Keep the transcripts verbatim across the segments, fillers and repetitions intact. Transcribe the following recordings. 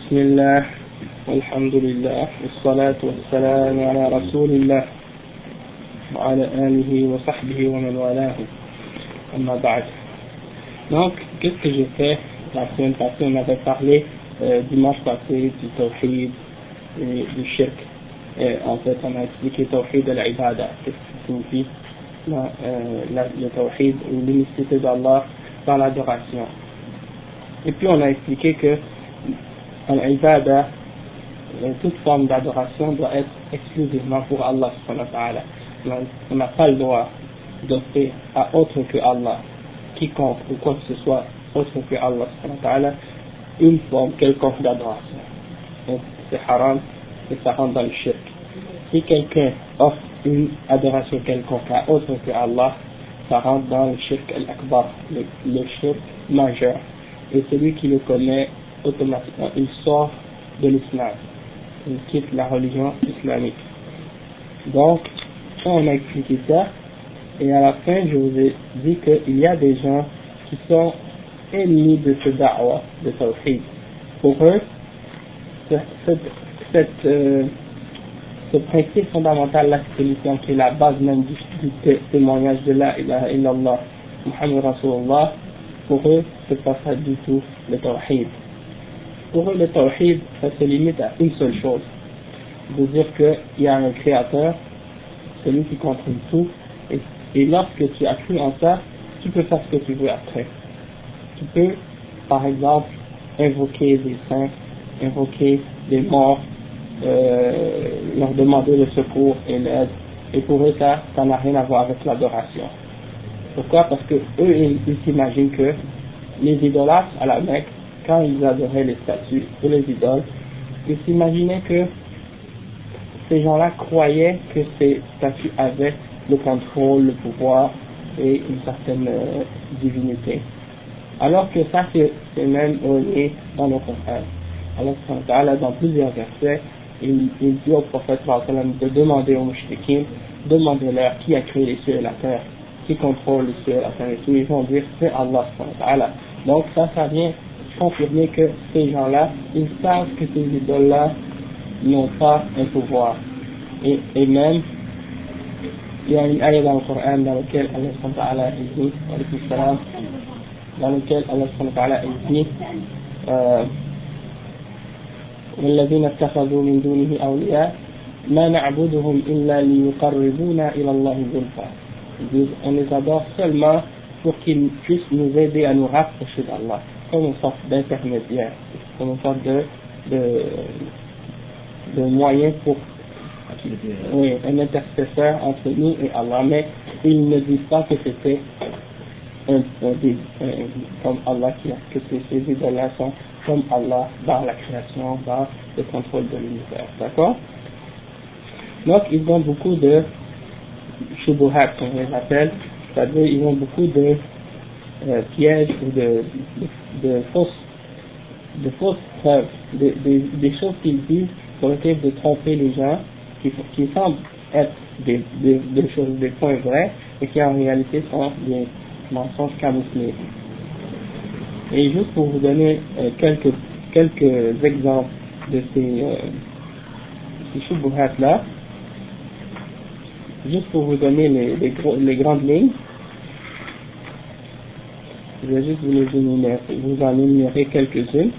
بسم الله والحمد لله والصلاة والسلام على رسول الله وعلى آله وصحبه ومن والاه أما بعد. Donc, qu'est-ce que j'ai fait la semaine passée? On avait parlé euh, dimanche passé du tawhid et du shirk. Et en fait, on a expliqué tawhid de l'ibada, qu'est-ce que signifie la, euh, la, le tawhid ou l'unicité d'Allah dans l'adoration. Et puis on a expliqué que l'ibada, toute forme d'adoration doit être exclusivement pour Allah subhanahu wa ta'ala. On n'a pas le droit d'offrir à autre que Allah, quiconque ou quoi que ce soit autre que Allah subhanahu wa ta'ala, une forme quelconque d'adoration. Donc c'est haram et ça rentre dans le shirk. Si quelqu'un offre une adoration quelconque à autre que Allah, ça rentre dans le shirk al-akbar, le, le shirk majeur. Et celui qui le connaît, automatiquement, il sort de l'islam. Il quitte la religion islamique. Donc, on a expliqué ça, et à la fin, je vous ai dit qu'il y a des gens qui sont ennemis de ce da'wah, de tawhid. Pour eux, cette, cette, euh, ce principe fondamental, la solution qui est la base même du, du témoignage de la ilaha illallah, Muhammad Rasulullah, pour eux, c'est pas ça du tout le tawhid. Pour eux, le tawhid, ça se limite à une seule chose, de dire qu'il y a un créateur, celui qui contrôle tout, et, et lorsque tu as cru en ça, tu peux faire ce que tu veux après. Tu peux, par exemple, invoquer des saints, invoquer des morts, euh, leur demander le secours et l'aide, et pour eux, ça, ça n'a rien à voir avec l'adoration. Pourquoi? Parce que eux, ils, ils s'imaginent que les idolâtres à la Mecque, quand ils adoraient les statues ou les idoles, ils s'imaginaient que ces gens-là croyaient que ces statues avaient le contrôle, le pouvoir et une certaine euh, divinité. Alors que ça, c'est, c'est même relié dans le Coran. Alors, dans plusieurs versets, il, il dit au prophète de demander aux mouchriquins, demandez-leur qui a créé les cieux et la terre, qui contrôle les cieux et la terre, et tout. Ils vont dire c'est Allah. Donc ça, ça vient confirmer que ces gens-là, ils savent que ces idoles-là n'ont pas un pouvoir. Et, et même, il y a une ayah dans le Coran dans laquelle Allah subhanahu wa ta'ala dit, dans lequel Allah subhanahu wa ta'ala dit, euh, والذين اتخذوا من دونه أولياء ما نعبدهم إلا ليقربونا إلى الله زلفى. On les adore seulement pour qu'ils puissent nous aider à nous rapprocher d'Allah, comme une sorte d'intermédiaire, comme une sorte de, de, de moyen pour, oui, un intercesseur entre nous et Allah. Mais ils ne disent pas que c'était un, un, un, un, comme Allah qui a, que ces idoles-là sont comme Allah dans la création, dans le contrôle de l'univers. D'accord? Donc ils ont beaucoup de shubuhat, comme on les appelle, c'est-à-dire ils ont beaucoup de euh, pièges ou de, de, de fausses de fausses preuves, de, de, des choses qu'ils disent pour essayer de tromper les gens, qui, qui semblent être des, des, des choses, des points vrais, et qui en réalité sont des mensonges camouflés. Et juste pour vous donner euh, quelques, quelques exemples de ces, euh, ces shubuhat là, juste pour vous donner les, les, gros, les grandes lignes, je vais juste vous les énumérer, vous en énumérer quelques-unes.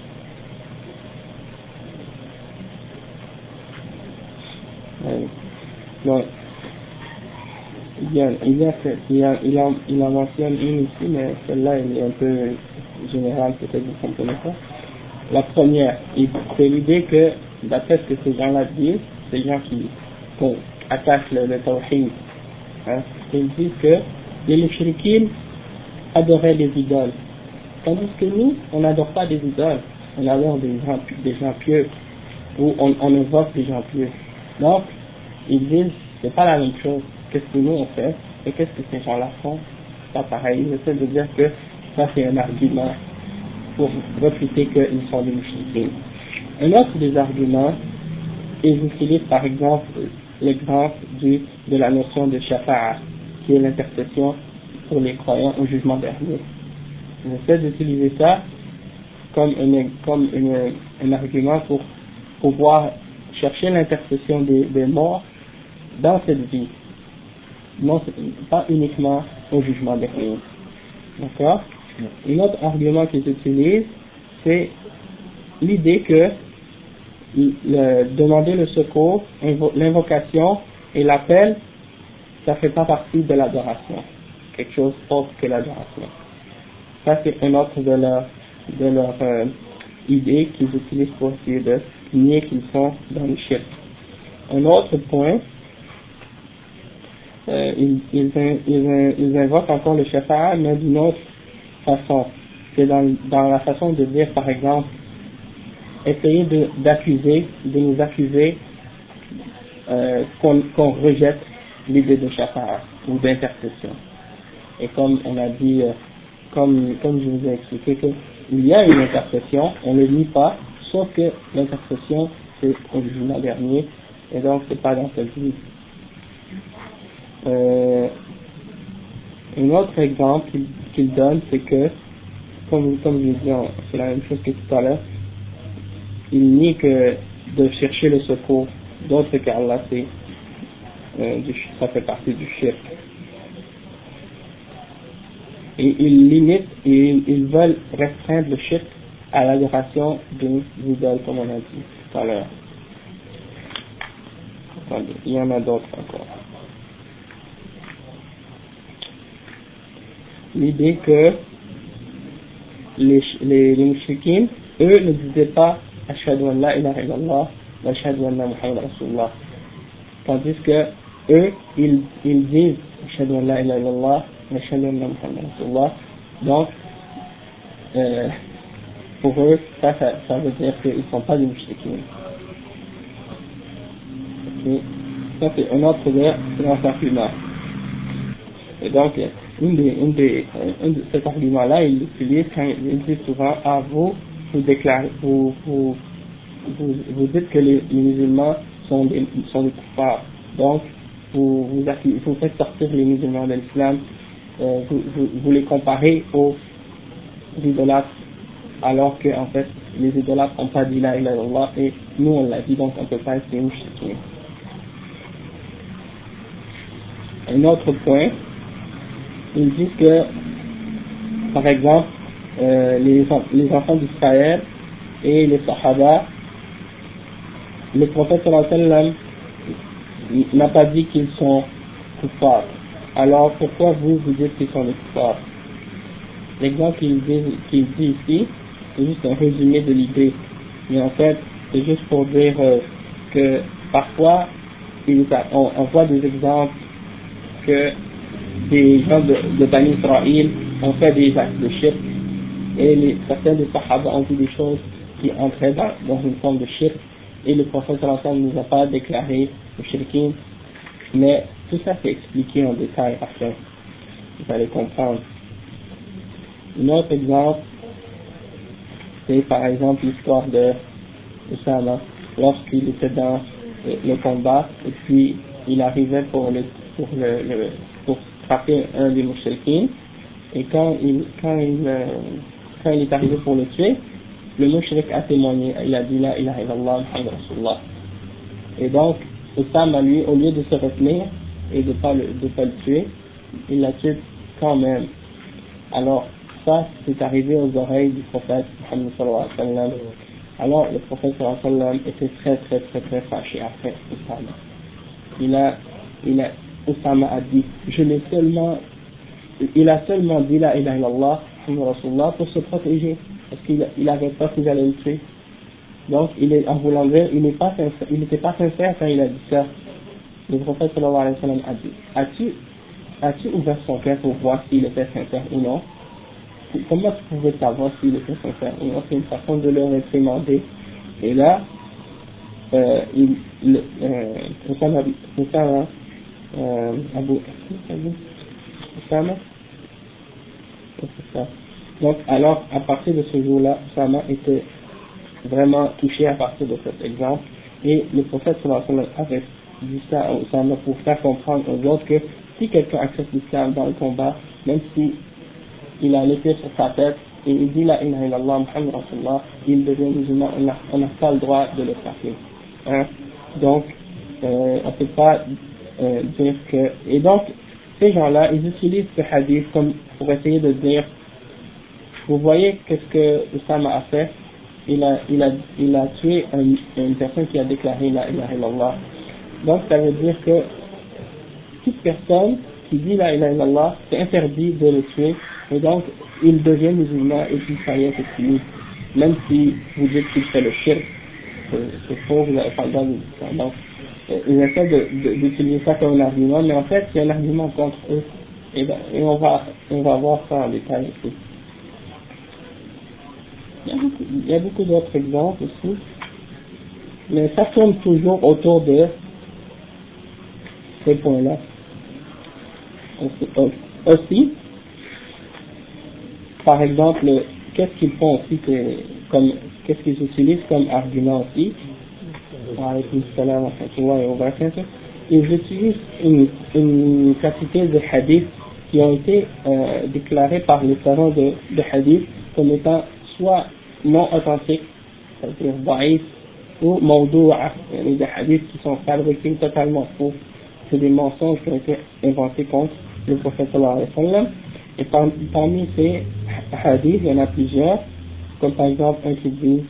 Euh, donc, il y a, il y a, il y a, il en, il en mentionne une ici, mais celle-là elle est un peu générale, peut-être vous ne comprenez pas. La première, c'est l'idée que, d'après ce que ces gens-là disent, ces gens qui, qui attaquent le, le tawhid, hein, ils disent que les mushrikines adoraient les idoles, tandis que nous, on n'adore pas des idoles, on adore des gens, des gens pieux, ou on, on évoque des gens pieux. Donc, ils disent, c'est pas la même chose. Qu'est-ce que nous on fait et qu'est-ce que ces gens-là font? C'est pas pareil. Ils essaient de dire que ça c'est un argument pour réfuter qu'ils sont des mushrikines. Un autre des arguments, ils utilisent par exemple l'exemple du, de la notion de shafa'a, qui est l'intercession pour les croyants au jugement dernier. Ils essaient d'utiliser ça comme, une, comme une, un argument pour pouvoir chercher l'intercession des, des morts dans cette vie, non pas uniquement au jugement dernier. D'accord? Un autre argument qu'ils utilisent, c'est l'idée que le, demander le secours, l'invocation et l'appel, ça fait pas partie de l'adoration, quelque chose autre que l'adoration. Ça c'est un autre de leur, de leur euh, idée qu'ils utilisent pour essayer de nier qu'ils sont dans le shirk. Un autre point, euh, ils, ils, ils, ils invoquent encore le shafa'a, mais d'une autre façon. C'est dans, dans la façon de dire, par exemple, essayer de, d'accuser, de nous accuser euh, qu'on, qu'on rejette l'idée de shafa'a ou d'intercession. Et comme on a dit, euh, comme, comme je vous ai expliqué, qu'il y a une intercession, on ne le nie pas, sauf que l'intercession c'est au jugement dernier, et donc c'est pas dans cette vie. Euh, un autre exemple qu'il, qu'il donne, c'est que, comme, comme je l'ai dit, c'est la même chose que tout à l'heure, il nie que de chercher le secours d'autres qu'Allah, c'est, euh, du, ça fait partie du shirk. Et ils limitent, et ils veulent restreindre le shirk à l'adoration des idoles, comme on a dit tout à l'heure. Attendez, il y en a d'autres encore. L'idée que les, les, les mouchriquins, eux ne disaient pas Ashhadu an la ilaha illallah wa ashhadu anna Muhammad Rasulullah. Tandis que eux, ils, ils disent Ashhadu an la ilaha illallah wa ashhadu anna Muhammad Rasulullah. Donc, euh, pour eux, ça, ça, ça veut dire qu'ils ne sont pas des mouchriquins. Okay. Ça, c'est un autre de leurs arguments. Et donc, une des, une des, un de cet argument-là, il l'utilise quand il dit souvent, ah, vous, vous déclarez, vous, vous, vous, vous dites que les, les musulmans sont des, sont des kuffars. Donc, vous, vous, vous faites sortir les musulmans de l'islam, euh, vous, vous, vous les comparez aux idolâtres, alors que, en fait, les idolâtres n'ont pas dit la ilaha illallah, et nous on l'a dit, donc on ne peut pas être des mouchriquins. Un autre point, ils disent que, par exemple, euh, les, les enfants d'Israël et les Sahaba, le prophète sallallahu alayhi wa sallam n'a pas dit qu'ils sont kuffars. Alors pourquoi vous vous dites qu'ils sont des kuffars? L'exemple qu'il dit, qu'il dit ici, c'est juste un résumé de l'idée. Mais en fait, c'est juste pour dire euh, que parfois, il, on, on voit des exemples que des gens de, de Bani Israël ont fait des actes de shirk, et les, certains des Sahaba ont dit des choses qui entraient dans, dans une forme de shirk, et le prophète sallallahu alayhi wa sallam ne nous a pas déclaré le shirkin, mais tout ça c'est expliqué en détail après, vous allez comprendre. Un autre exemple, c'est par exemple l'histoire de Usama, lorsqu'il était dans le, le combat, et puis il arrivait pour le, pour le, le pour frapper un des mouchriquins, et quand il, quand il, euh, quand il est arrivé pour le tuer, le mouchrik a témoigné, il a dit la ilaha illallah Muhammad Rasulullah. Et donc, Usama lui, au lieu de se retenir et de pas le, de pas le tuer, il l'a tué quand même. Alors, ça, c'est arrivé aux oreilles du prophète Muhammad sallallahu alayhi wa sallam. Alors, le prophète sallallahu alayhi wa sallam était très très très très fâché après Usama. Il a, il a, Usama a dit, je l'ai seulement, il a seulement dit la ilaha illallah Muhammad Rasulullah pour se protéger, parce qu'il il avait peur qu'ils allaient le tuer. Donc, il est, en voulant dire, il n'est pas sincère, il n'était pas sincère quand il a dit ça. Le prophète sallallahu alayhi wa sallam a dit, as-tu, as-tu ouvert son cœur pour voir s'il était sincère ou non? Comment tu pouvais savoir s'il était sincère ou non? C'est une façon de le réprimander. Et là, euh, il, le, euh, Usama, Usama, euh, Abu, Usama, c'est ça. Donc, alors, à partir de ce jour-là, Usama était vraiment touché à partir de cet exemple, et le prophète sallallahu alayhi wa sallam avait dit ça à Usama pour faire comprendre aux autres que si quelqu'un accepte l'islam dans le combat, même si il a l'épée sur sa tête, et il dit la ilaha illallah Muhammad Rasulullah, il devient musulman, on n'a pas le droit de le frapper. Hein? Donc, euh, on ne peut pas euh, dire que... Et donc, ces gens-là, ils utilisent ce hadith comme pour essayer de dire, vous voyez qu'est-ce que Oussama a fait, il a, il a, il a tué un, une personne qui a déclaré la ilaha illallah. Donc, ça veut dire que toute personne qui dit la ilaha illallah, c'est interdit de le tuer, et donc il devient musulman et puis ça y est, c'est fini. Même si vous dites qu'il fait le shirk, c'est faux, vous n'avez pas le droit de dire ça. Donc, ils essaient de, de, d'utiliser ça comme un argument, mais en fait, c'est un argument contre eux, et, ben, et on, va, on va voir ça en détail ici. Il y a beaucoup, il y a beaucoup d'autres exemples aussi, mais ça tourne toujours autour de ces points-là. Aussi, par exemple, qu'est-ce qu'ils font aussi que, comme, qu'est-ce qu'ils utilisent comme argument aussi? Ils utilisent une, une quantité de hadiths qui ont été euh, déclarés par les savants de, de hadith comme étant soit non authentiques, c'est-à-dire daïf, ou mawdou'a, des hadiths qui sont fabriqués totalement faux. C'est des mensonges qui ont été inventés contre le prophète sallallahu alayhi wa sallam. Et parmi, parmi ces hadiths, il y en a plusieurs, comme par exemple un qui dit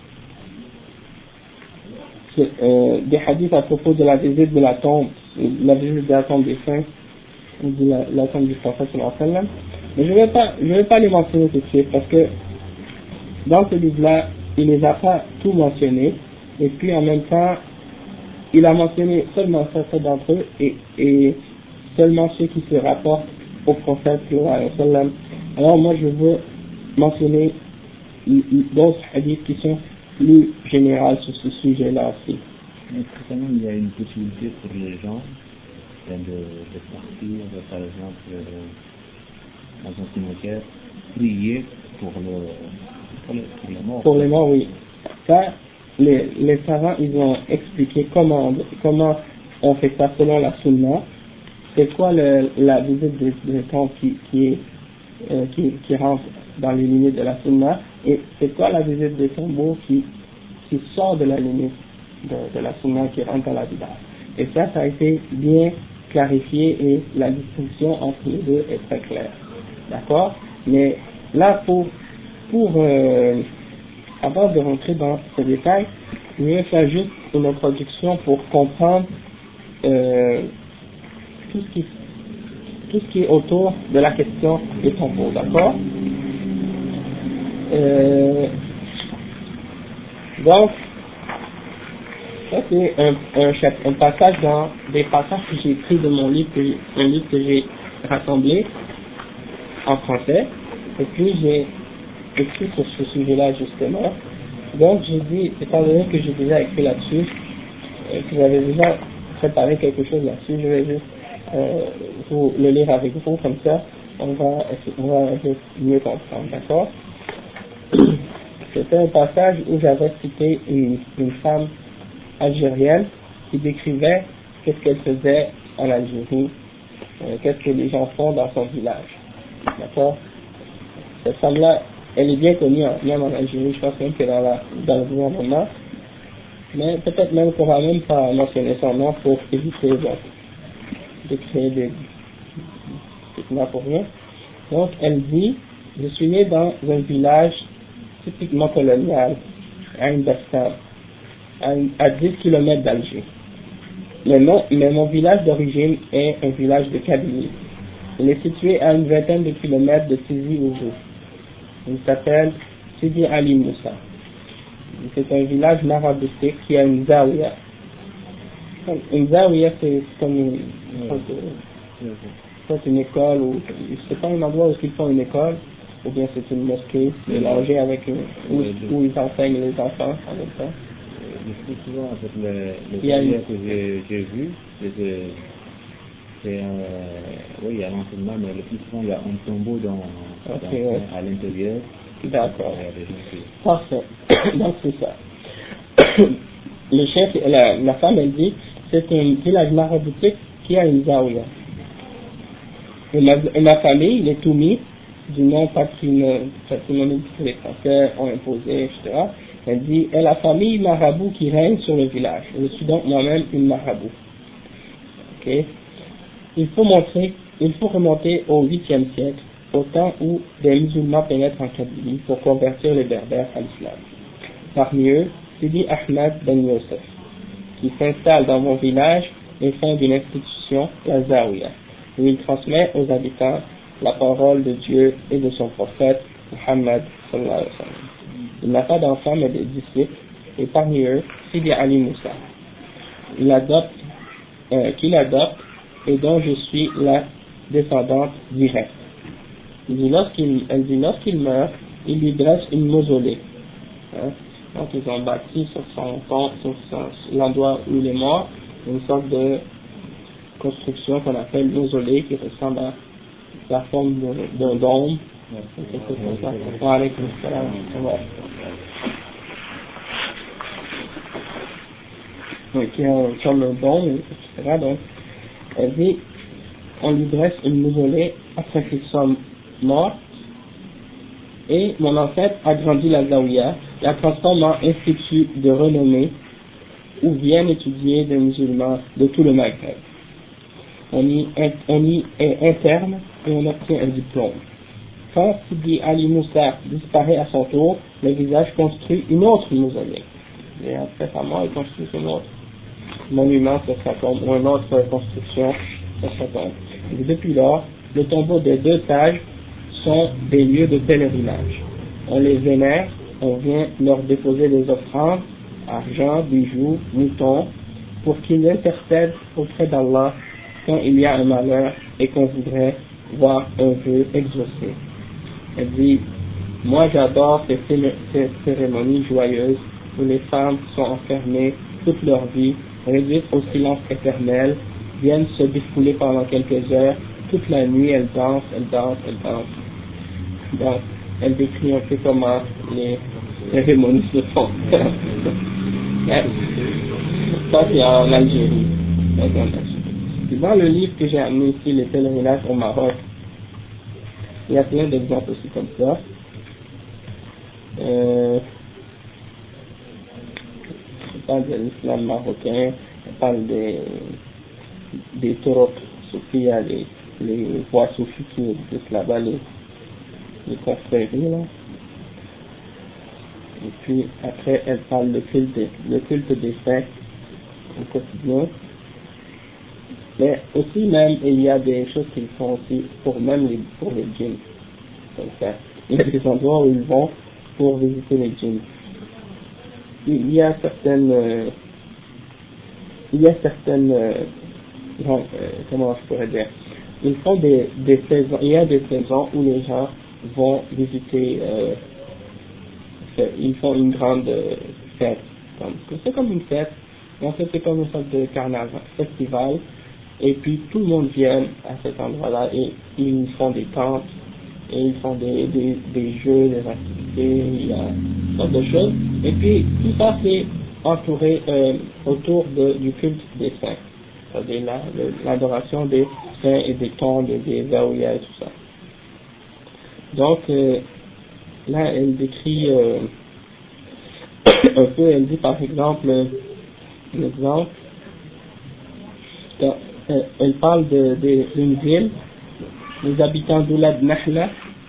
euh, des hadiths à propos de la visite de la tombe, la visite de la tombe des saints, ou de la, la tombe du prophète sallallahu alayhi wa sallam. Mais je ne vais pas, je vais pas les mentionner tout de suite, parce que dans ce livre-là, il ne les a pas tout mentionné, et puis en même temps, il a mentionné seulement certains d'entre eux, et, et seulement ceux qui se rapportent au prophète sallallahu alayhi wa sallam. Alors moi je veux mentionner d'autres hadiths qui sont plus généraux sur ce sujet-là aussi. Mais certainement il y a une possibilité pour les gens de, de partir, par exemple, dans un cimetière, prier pour, le, pour, les, pour les morts. Pour les morts, oui. Ça, les, les savants, ils ont expliqué comment, comment on fait ça selon la sunna. C'est quoi le, la visite des, des tombes qui, qui, est, euh, qui, qui rentre dans les limites de la sunna, et c'est quoi la visite des tombeaux qui, qui sort de la limite de, de la sunna, qui rentre dans la bid'a. Et ça, ça a été bien clarifié et la distinction entre les deux est très claire. D'accord? Mais là, pour, pour euh, avant de rentrer dans ces détails, je vais faire juste une introduction pour comprendre euh, tout ce qui tout ce qui est autour de la question des tombeaux, d'accord? Euh, donc, ça c'est un, un, un passage dans des passages que j'ai pris de mon livre, que un livre que j'ai rassemblé en français, et puis j'ai écrit sur ce sujet-là justement. Donc j'ai dit, étant donné que j'ai déjà écrit là-dessus, euh, que j'avais déjà préparé quelque chose là-dessus, je vais juste euh, vous le lire avec vous, comme ça on va, on va mieux comprendre, d'accord? C'était un passage où j'avais cité une, une femme algérienne qui décrivait qu'est-ce qu'elle faisait en Algérie, euh, qu'est-ce que les gens font dans son village, d'accord? Cette femme-là, elle est bien connue même en Algérie, je pense même que dans, la, dans le gouvernement, mais peut-être même qu'on va même pas mentionner son nom pour éviter bon, de créer des fitna pour rien. Donc elle dit, je suis né dans un village typiquement colonial, à une Bastan, à dix kilomètres d'Alger. Mais, non, mais mon village d'origine est un village de Kabylie. Il est situé à une vingtaine de kilomètres de Tizi Ouzou. Il s'appelle Sidi Ali Moussa. C'est un village maraboutique qui a une zawiya. Une zawiya, c'est comme une, c'est une école, ou c'est pas un endroit où ils font une école, ou bien c'est une mosquée mélangée avec une, où, où ils enseignent les enfants en même temps. Le plus souvent, en fait, le, le une... que j'ai, j'ai vu, c'est, c'est un, oui, il y a l'enseignement, mais le plus souvent, il y a un tombeau dans, okay, dans ouais. à l'intérieur. D'accord. Parfait. Donc c'est ça. Le chef, la, la femme, elle dit, c'est un village maraboutique qui a une zawiya. Et ma, et ma famille, les Toumis, du nom patrimonial que les Français ont imposé, et cetera. Elle dit, est la famille marabout qui règne sur le village. Je suis donc moi-même une marabout. Okay. Il faut montrer, il faut remonter au huitième siècle, au temps où des musulmans pénètrent en Kabylie pour convertir les berbères à l'islam. Parmi eux, Sidi Ahmed Ben Youssef, qui s'installe dans mon village et fonde une institution, la Zawiya, où il transmet aux habitants la parole de Dieu et de son prophète, Muhammad sallallahu alayhi wa sallam. Il n'a pas d'enfants mais des disciples, et parmi eux, Sidi Ali Moussa, il adopte, euh, qu'il adopte et dont je suis la descendante directe. Il dit lorsqu'il, elle dit lorsqu'il meurt, il lui dresse une mausolée. Hein? Donc ils ont bâti sur son tombe, sur son, l'endroit où il est mort, une sorte de construction qu'on appelle mausolée qui ressemble à la forme d'un dôme. Quelque chose comme ça. Wa alaykum salam. Oui, qui est comme un dôme, et cetera. Donc, elle dit, on lui dresse une mausolée après qu'il soit mort, et mon ancêtre a grandi la Zawiya, la transforme en institut de renommée où viennent étudier des musulmans de tout le Maghreb. On y, on y est interne et on obtient un diplôme. Quand Sidi Ali Moussa disparaît à son tour, le village construit une autre mausolée. Et après sa mort, il construit une autre monument sur sa tombe, ou une autre construction sur sa tombe. Et depuis lors, les tombeaux des deux sages sont des lieux de pèlerinage. On les vénère, on vient leur déposer des offrandes, argent, bijoux, moutons, pour qu'ils intercèdent auprès d'Allah quand il y a un malheur et qu'on voudrait voir un vœu exaucé. Elle dit, moi j'adore ces, ces cérémonies joyeuses où les femmes sont enfermées toute leur vie, réduites au silence éternel, viennent se défouler pendant quelques heures, toute la nuit elles dansent, elles dansent, elles dansent. Donc, elle décrit un peu comment les cérémonies se font. Ça c'est en Algérie. Dans le livre que j'ai amené ici, les pèlerinages au Maroc, il y a plein d'exemples aussi comme ça. Euh, on parle de l'islam marocain, on parle des, des tauruq soufis, les, les voies soufis qui existent là-bas, les, les confréries là. Et puis après, elle parle de culte, le culte des saints au quotidien. Mais aussi même, il y a des choses qu'ils font aussi pour même les, pour les djinns. Il y a des endroits où ils vont pour visiter les djinns. Il y a certaines, euh, il y a certaines, euh, non, euh, comment je pourrais dire, ils font des, des saisons, il y a des saisons où les gens vont visiter, euh, ils font une grande euh, fête. Comme, c'est comme une fête, en fait c'est comme une sorte de carnaval, festival. Et puis tout le monde vient à cet endroit-là et ils font des tentes et ils font des, des, des jeux, des activités, il y a toutes sortes de choses. Et puis tout ça c'est entouré euh, autour de, du culte des saints, c'est-à-dire la, l'adoration des saints et des tombes et des zaouïas et tout ça. Donc euh, là elle décrit euh, un peu, elle dit par exemple, un exemple, elle parle de, de, d'une ville, les habitants d'Oulad Nahla,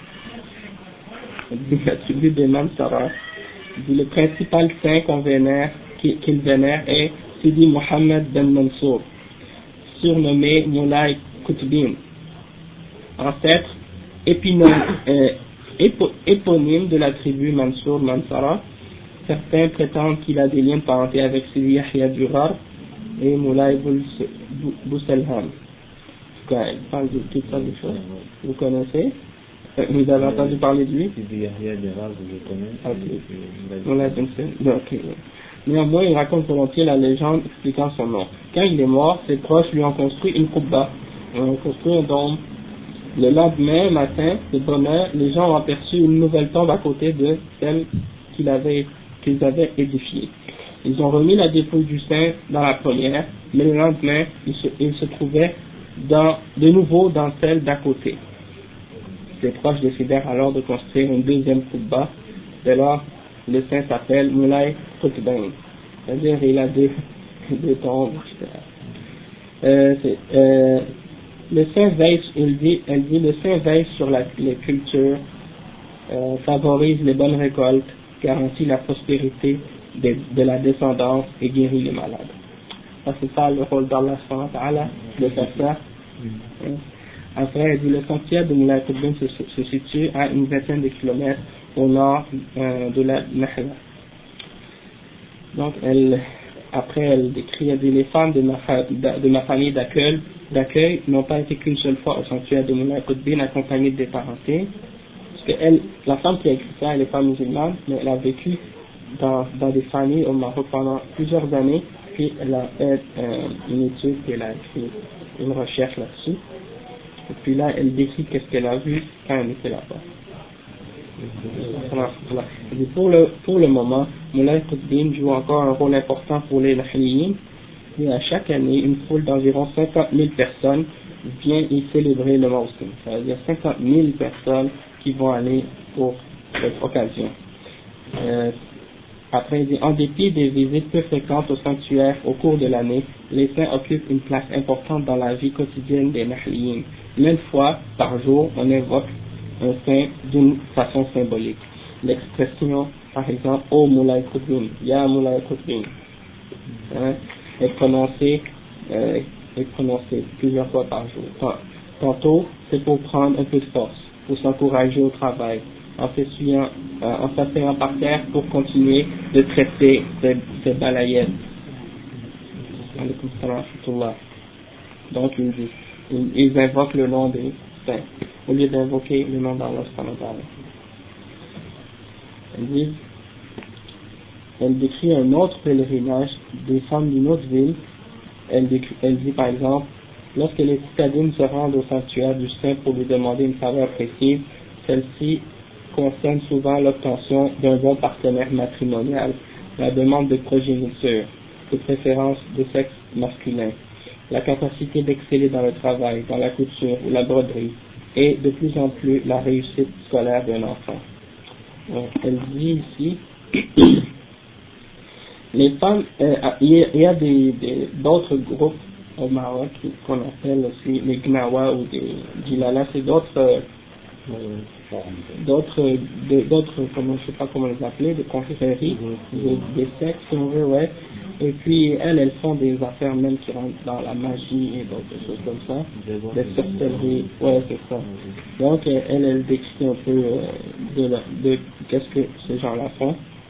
la tribu des Mansara, le principal saint qu'on vénère, qu'il vénère est Sidi Mohammed Ben Mansour, surnommé Moulay Koutbin, ancêtre épinome, euh, épo, éponyme de la tribu Mansour Mansara. Certains prétendent qu'il a des liens de parenté avec Sidi Yahya Durar et Moulay Bousselham. Il parle de toutes sortes de choses. Vous connaissez? Vous avez entendu parler de lui? Sidi Yahya Durar, je connais. Ok. Moulay Bousselham. Ok. Néanmoins, il raconte volontiers la légende expliquant son nom. Quand il est mort, ses proches lui ont construit une koubba, ils ont construit un dôme. Le lendemain matin, de bonne heure, les gens ont aperçu une nouvelle tombe à côté de celle qu'il avait, qu'ils avaient édifiée. Ils ont remis la dépouille du saint dans la première, mais le lendemain, il se, il se trouvait dans, de nouveau dans celle d'à côté. Ses proches décidèrent alors de construire une deuxième koubba. Dès lors, le saint s'appelle Moulay Qutbain, c'est-à-dire il a deux, deux tombes, et cetera. Euh, euh, le saint veille, il dit, elle dit, le saint veille sur la, les cultures, euh, favorise les bonnes récoltes, garantit la prospérité de, de la descendance et guérit les malades. Ça, c'est ça le rôle d'Allah subhanahu wa ta'ala, de faire ça. Hein. Après, elle dit, le sanctuaire de Moulay Qutbain se, se situe à une vingtaine de kilomètres au nord euh, de la Nahla. Donc, elle, après, elle décrit, elle dit, les femmes de ma, de ma famille d'accueil, d'accueil n'ont pas été qu'une seule fois au sanctuaire de Moulay Qutbain accompagnée de parentés. Parce que elle, la femme qui a écrit ça, elle n'est pas musulmane, mais elle a vécu dans, dans des familles au Maroc pendant plusieurs années, puis elle a fait euh, une étude, puis elle a écrit une recherche là-dessus. Et puis là, elle décrit qu'est-ce qu'elle a vu quand elle était là-bas. Pour le, pour le moment, Moulay Qutbain joue encore un rôle important pour les Nahliyin, et à chaque année, une foule d'environ cinquante mille personnes vient y célébrer le Mawsim. C'est-à-dire cinquante mille personnes qui vont aller pour cette occasion. Euh, Après, il dit, en dépit des visites peu fréquentes au sanctuaire au cours de l'année, les saints occupent une place importante dans la vie quotidienne des Nahliyin. Même fois par jour, on invoque un saint d'une façon symbolique. L'expression, par exemple, Oh Moulay Qutbain, Ya Moulay Qutbain, hein, est prononcée, euh, est prononcée plusieurs fois par jour. Tantôt, c'est pour prendre un peu de force, pour s'encourager au travail, en s'asseyant, euh, en s'asseyant par terre pour continuer de traiter ces, ces balayettes. Donc, ils, ils, ils invoquent le nom des saints, au lieu d'invoquer le nom d'Allah. Elle dit, elle décrit un autre pèlerinage des femmes d'une autre ville. Elle, décrit, elle dit par exemple, lorsque les citadines se rendent au sanctuaire du saint pour lui demander une faveur précise, celle-ci concerne souvent l'obtention d'un bon partenaire matrimonial, la demande de progéniture, de préférence de sexe masculin, la capacité d'exceller dans le travail, dans la couture ou la broderie, et de plus en plus la réussite scolaire d'un enfant. Donc, elle dit ici, les femmes, euh, il y a des, des, d'autres groupes au Maroc qu'on appelle aussi les Gnawa ou des Djilala, c'est d'autres euh, d'autres, de, d'autres, comment, je sais pas comment les appeler, des confréries, des, des sectes, si on veut, ouais. Et puis, elles, elles font des affaires même qui rentrent dans la magie et d'autres choses comme ça, des sorcelleries, ouais, c'est ça. Donc, elle, elle décrit un peu euh, de, la, de qu'est-ce que ces gens-là font.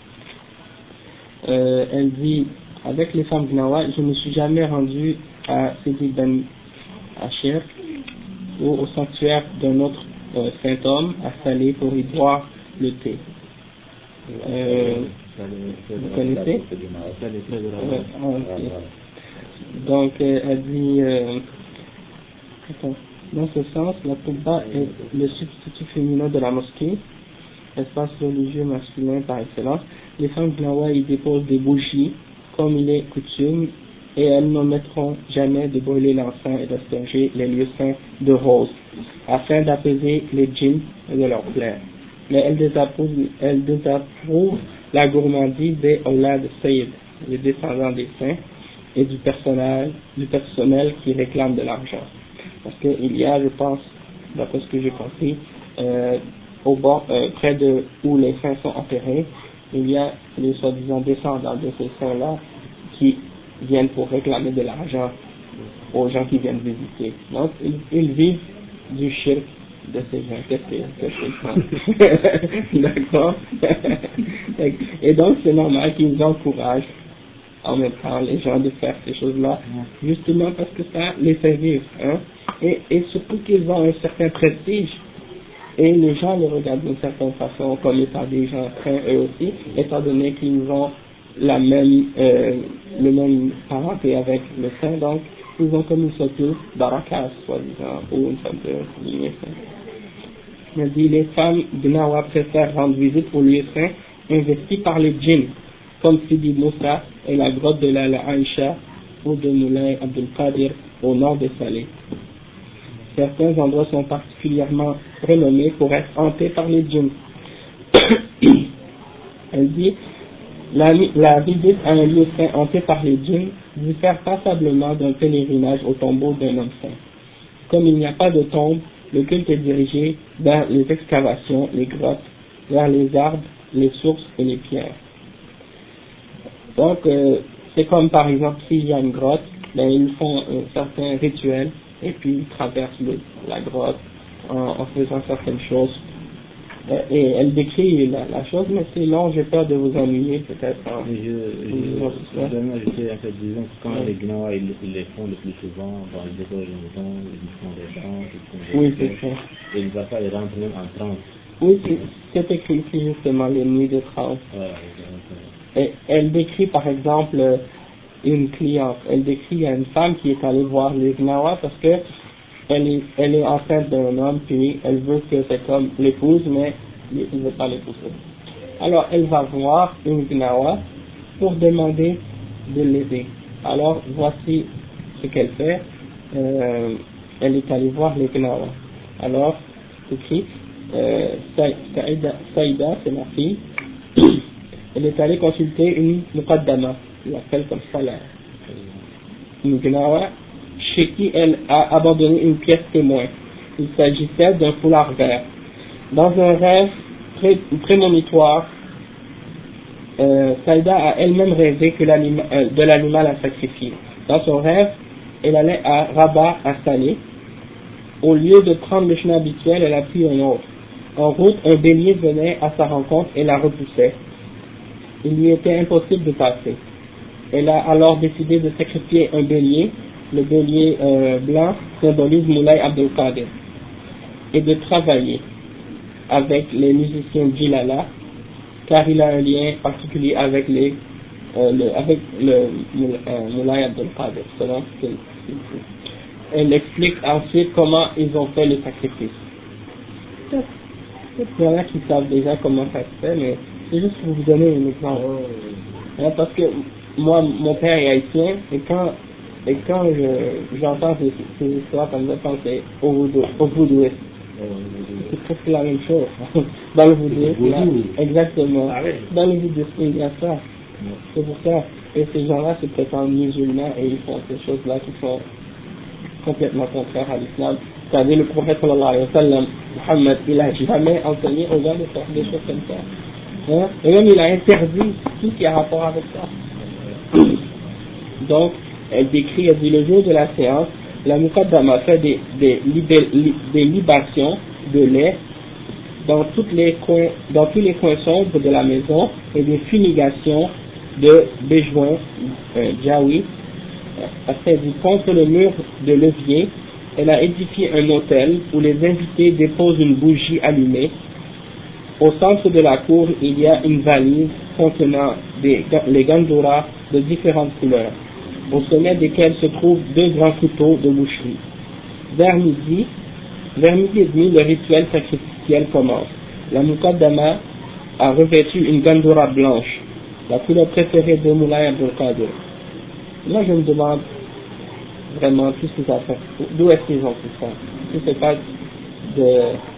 Euh, elle dit, avec les femmes Gnawa, je ne suis jamais rendu à Sidi Ben Achir ou au sanctuaire d'un autre Euh, saint homme à Salé pour y boire le thé. Euh, vous connaissez? Ouais, ah, okay. Donc euh, elle dit euh, attends, dans ce sens, la Koubba est le substitut féminin de la mosquée, espace religieux masculin par excellence. Les femmes Gnawa y déposent des bougies comme il est coutume, et elles n'omettront jamais de brûler l'encens et d'asperger les lieux saints de rose, afin d'apaiser les djinns et de leur plaire. Mais elles désapprouvent, elles désapprouvent la gourmandise des Aulad Sayyid, les descendants des saints, et du personnel, du personnel qui réclame de l'argent. Parce qu'il y a, je pense, d'après ce que j'ai compris, euh, au bord, euh, près de où les saints sont enterrés, il y a les soi-disant descendants de ces saints-là qui viennent pour réclamer de l'argent aux gens qui viennent visiter. Donc, ils, ils vivent du shirk de ces gens. Qu'est-ce qu'ils font? D'accord? Et donc, c'est normal qu'ils encouragent en même temps les gens de faire ces choses-là, justement parce que ça les fait vivre. Hein? Et, et surtout qu'ils ont un certain prestige. Et les gens les regardent d'une certaine façon comme étant des gens saints eux aussi, étant donné qu'ils ont la même, euh, le même parenté avec le saint, donc ils ont comme une sorte de barakas, soi-disant, ou une sorte de lignée saint. Il dit, les femmes Gnawa préfèrent rendre visite aux lieux saints investis par les djinns, comme Sidi Moussa et la grotte de la Aïcha ou de Moulay Abdul Qadir au nord de Salé. Certains endroits sont particulièrement renommés pour être hantés par les djinns. Elle dit, la, la visite à un lieu saint hanté par les djinns diffère passablement d'un pèlerinage au tombeau d'un homme saint. Comme il n'y a pas de tombe, le culte est dirigé vers les excavations, les grottes, vers les arbres, les sources et les pierres. Donc, euh, c'est comme par exemple, s'il y a une grotte, ben, ils font un certain rituel et puis ils traversent le, la grotte en, en faisant certaines choses. Et elle décrit la, la chose, mais c'est long, j'ai peur de vous ennuyer peut-être. Hein. Je, je, vraiment, je sais, en fait, disons que quand ouais. les gnawa, ils, ils les font le plus souvent, dans les décors de maison, ils font des danses, ils font des... Oui, c'est ça. Et ils parfois, ils rentrent même en transe. Oui, c'est écrit ici justement, les nuits de transe. Voilà, et elle décrit par exemple une cliente, elle décrit une femme qui est allée voir les gnawa parce que elle est, elle est enceinte d'un homme, puis elle veut que cet homme l'épouse, mais il ne veut pas l'épouser. Alors elle va voir une gnawa pour demander de l'aider. Alors voici ce qu'elle fait. Euh, elle est allée voir les gnawa. Alors, c'est écrit, euh, Saïda, Saïda, c'est ma fille, elle est allée consulter une muqaddama, il l'appelle comme ça là, une gnawa, chez qui elle a abandonné une pièce témoin. Il s'agissait d'un foulard vert. Dans un rêve pré prémonitoire, euh, Saïda a elle-même rêvé que euh, de l'animal à sacrifier. Dans son rêve, elle allait à Rabat à Salé. Au lieu de prendre le chemin habituel, elle a pris un autre. En route, un bélier venait à sa rencontre et la repoussait. Il lui était impossible de passer. Elle a alors décidé de sacrifier un bélier. Le bélier euh, blanc symbolise Moulay Abdel Qadir, et de travailler avec les musiciens Djilala, car il a un lien particulier avec les euh, le, avec le euh, Moulay Abdel Qadir, selon ce qu'il dit. Elle explique ensuite comment ils ont fait le sacrifice. Il y en a qui savent déjà comment ça se fait, mais c'est juste pour vous donner un exemple. Hein, parce que moi, mon père est haïtien, et quand Et quand je, j'entends ces, ces histoires, ça me fait penser au voodoo, au voodooiste. C'est presque la même chose. Dans le voodooisme, là, exactement. Ah, oui. Dans le voodooisme, il y a ça. C'est pour ça. Et ces gens-là se prétendent musulmans et ils font ces choses-là qui sont complètement contraires à l'islam. Vous savez, le prophète sallallahu alayhi wa sallam, Muhammad, il a jamais enseigné aux gens de faire des choses comme ça. Hein? Et même il a interdit tout ce qui a rapport avec ça. Donc, elle décrit, elle dit, le jour de la séance, la muqaddama fait des, des, libé, des libations de lait dans, toutes les coins, dans tous les coins sombres de la maison et des fumigations de béjoin, euh, jaoui. Après, elle dit, contre le mur de levier, elle a édifié un autel où les invités déposent une bougie allumée. Au centre de la cour, il y a une valise contenant des, les gandoura de différentes couleurs, au sommet desquels se trouvent deux grands couteaux de boucherie. Vers midi, vers midi et demi, le rituel sacrificiel commence. La muqaddama a revêtu une gandoura blanche, la couleur préférée de Moulay Abdel Qadir. Là, je me demande vraiment tout ce que ça fait. D'où est-ce qu'ils ont tout ça? Si c'est pas de,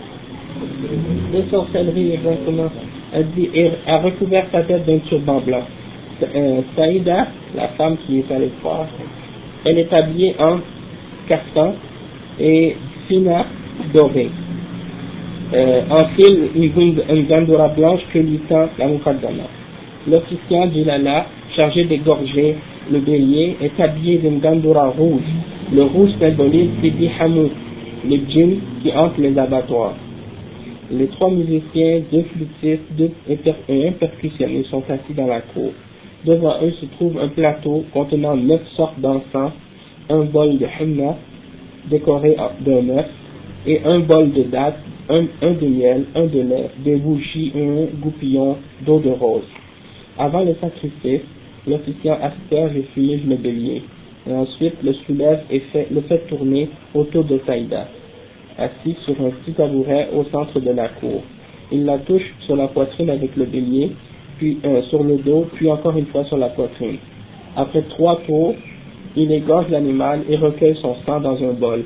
de sorcellerie, exactement. Elle dit, elle a recouvert sa tête d'un turban blanc. Euh, Saïda, la femme qui est allée voir, elle est habillée en castan et fina doré. Euh, enfile une, une gandoura blanche que lui tend la muqaddama. L'officiant Djilala, chargé d'égorger le bélier, est habillé d'une gandoura rouge. Le rouge symbolise Sidi Hamoud, le djinn qui hante les abattoirs. Les trois musiciens, deux flûtistes deux et un percussionniste sont assis dans la cour. Devant eux se trouve un plateau contenant neuf sortes d'encens, un bol de henna décoré d'un œuf et un bol de dattes, un, un de miel, un de lait, des bougies et un goupillon d'eau de rose. Avant le sacrifice, l'officiant asperge et fumige le bélier, et ensuite le soulève et fait, le fait tourner autour de Saïda, assis sur un petit tabouret au centre de la cour. Il la touche sur la poitrine avec le bélier, puis euh, sur le dos, puis encore une fois sur la poitrine. Après trois tours, il égorge l'animal et recueille son sang dans un bol.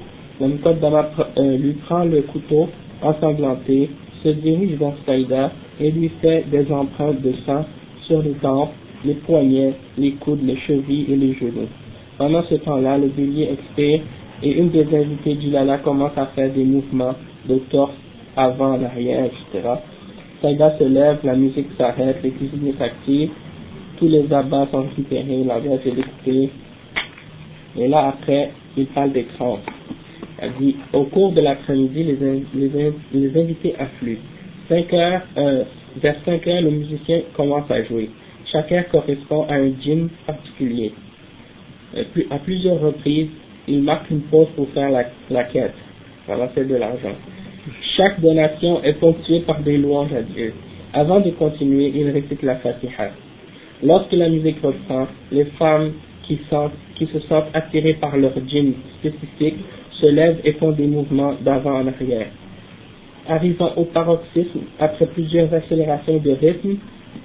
Le Muqaddama euh, lui prend le couteau ensanglanté, se dirige vers Saïda et lui fait des empreintes de sang sur les tempes, les poignets, les coudes, les chevilles et les genoux. Pendant ce temps-là, le bélier expire et une des invitées d'Ilala commence à faire des mouvements de torse avant, en arrière, et cetera. Saïda se lève, la musique s'arrête, les cuisiniers s'activent, tous les abats sont récupérés, la viande est découpée. Et là, après, il parle des transes. Elle dit, au cours de l'après-midi, les, les, les invités affluent. cinq heures, euh, vers cinq heures, le musicien commence à jouer. Chaque heure correspond à un djinn particulier. Euh, à plusieurs reprises, il marque une pause pour faire la, la quête, ramasser de l'argent. Chaque donation est ponctuée par des louanges à Dieu. Avant de continuer, il récite la Fatiha. Lorsque la musique reprend, les femmes qui, sentent, qui se sentent attirées par leur djinn spécifique se lèvent et font des mouvements d'avant en arrière. Arrivant au paroxysme, après plusieurs accélérations de rythme,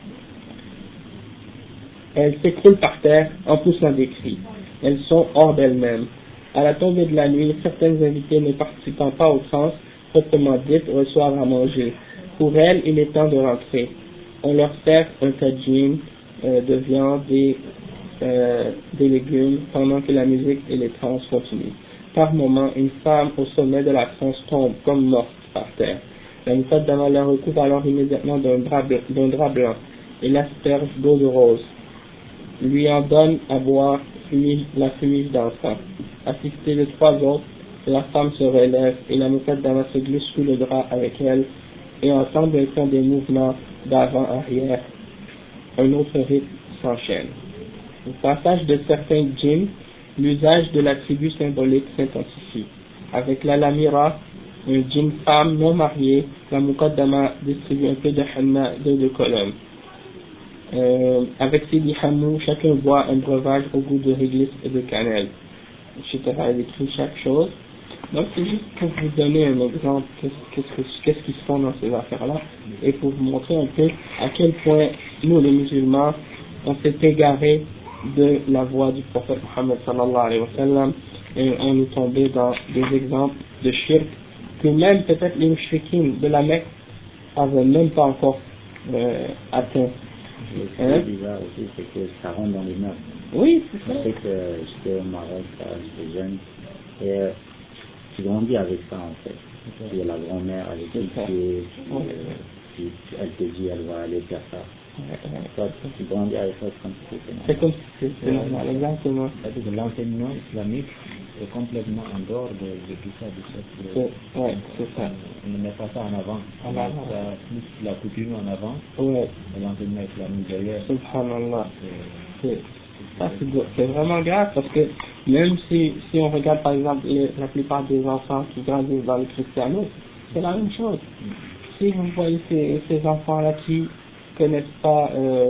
elles s'écroulent par terre en poussant des cris. Elles sont hors d'elles-mêmes. À la tombée de la nuit, certaines invitées ne participant pas aux trans proprement dites reçoivent à manger. Pour elles, il est temps de rentrer. On leur sert un tagine euh, de viande et euh, des légumes pendant que la musique et les trans continuent. Par moment, une femme au sommet de la transe tombe comme morte par terre. La Muqaddama la recouvre alors immédiatement d'un drap, d'un drap blanc et l'asperge d'eau de rose. Lui en donne à boire fumige, la fumige d'enfant. Assistée de trois autres, la femme se relève et la Muqaddama se glisse sous le drap avec elle et ensemble elles font des mouvements d'avant-arrière. Un autre rythme s'enchaîne. Au passage de certains djinns, l'usage de l'attribut symbolique s'intensifie. Avec la lamira, un djinn femme non mariée, la Muqaddama distribue un peu de henna de deux colonnes. Euh, avec Sidi Hamou, chacun boit un breuvage au goût de réglisse et de cannelle, et cetera. Elle écrit chaque chose. Donc c'est juste pour vous donner un exemple, qu'est-ce, qu'est-ce, qu'est-ce qui se passe dans ces affaires-là, et pour vous montrer un peu à quel point nous les musulmans, on s'est égaré de la voie du prophète Mohammed sallallahu alayhi wa sallam, et on est tombé dans des exemples de shirk que même peut-être les mushrikines de la Mecque n'avaient même pas encore euh, atteint. Ce qui est bizarre aussi, c'est que ça rentre dans les mœurs. Oui, c'est ça. Je sais que j'étais au Maroc, j'étais jeune, et euh, tu grandis avec ça en fait. Il y a la grand-mère avec qui tu es, euh, elle te dit elle va aller faire ça. Toi, tu grandis avec ça comme si c'était normal. C'est comme si c'était normal, exactement. C'est-à-dire que l'enseignement islamique est complètement en dehors de, de tout ça. De cette, c'est, ouais, c'est ça. On ne met pas ça en avant. En avant. On met plus la coutume en avant. Ouais. Et l'enseignement islamique derrière. Subhanallah. C'est, ça, c'est, c'est vraiment grave parce que même si, si on regarde par exemple les, la plupart des enfants qui grandissent dans le christianisme, c'est la même chose. Si vous voyez ces, ces enfants-là qui connaissent pas euh,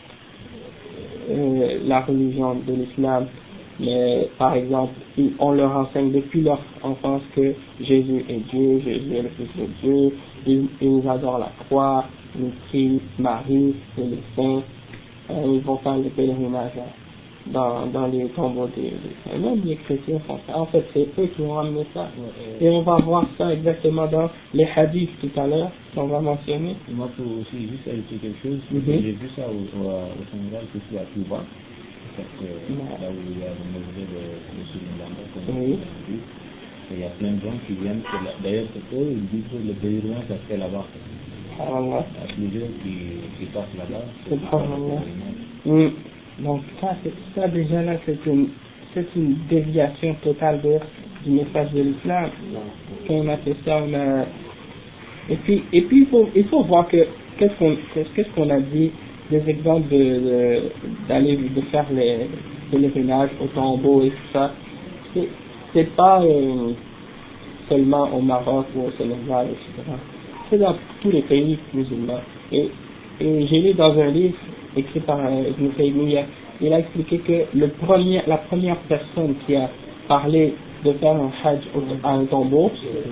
euh, la religion de l'islam, mais par exemple, on leur enseigne depuis leur enfance que Jésus est Dieu, Jésus est le Fils de Dieu, ils, ils adorent la croix, ils prient Marie et les saints, euh, ils vont faire le pèlerinage dans, dans les tombeaux des, des même les chrétiens font ça. En fait, c'est eux qui vont amener ça. Et on va voir ça exactement dans les hadiths tout à l'heure, qu'on va mentionner. Moi, pour aussi juste ajouter quelque chose, mm-hmm. J'ai vu ça au, au, au Sénégal, que c'est à Touba, parce que ouais. Là où il y a le musée de M. Ndamba, comme oui. On dit, et il y a plein de gens qui viennent, d'ailleurs, c'est eux, ils disent que le pèlerin, ça se fait là-bas. Ah, ouais. Il y a plusieurs qui, qui passent là-bas. C'est Donc ça, c'est, ça déjà là, c'est une, c'est une déviation totale de, du message de l'islam. Quand on a fait ça, on a... Et puis, et puis il, faut, il faut voir que, qu'est-ce qu'on, qu'est-ce qu'on a dit, des exemples de, de, d'aller, de faire les pèlerinages au tombeau et tout ça. C'est, c'est pas euh, seulement au Maroc ou au Sénégal, et cetera. C'est dans tous les pays musulmans. Et, et j'ai lu dans un livre écrit par euh, Ibn Taymiyyah, il a expliqué que le premier, la première personne qui a parlé de faire un hajj à un tombeau,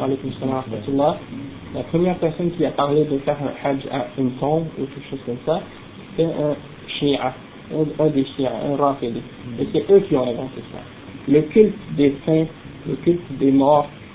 la première personne qui a parlé de faire un hajj à une tombe ou quelque chose comme ça, c'est un shia, un, un des shia, un rafidi. Et c'est eux qui ont inventé ça. Le culte des saints, le culte des morts,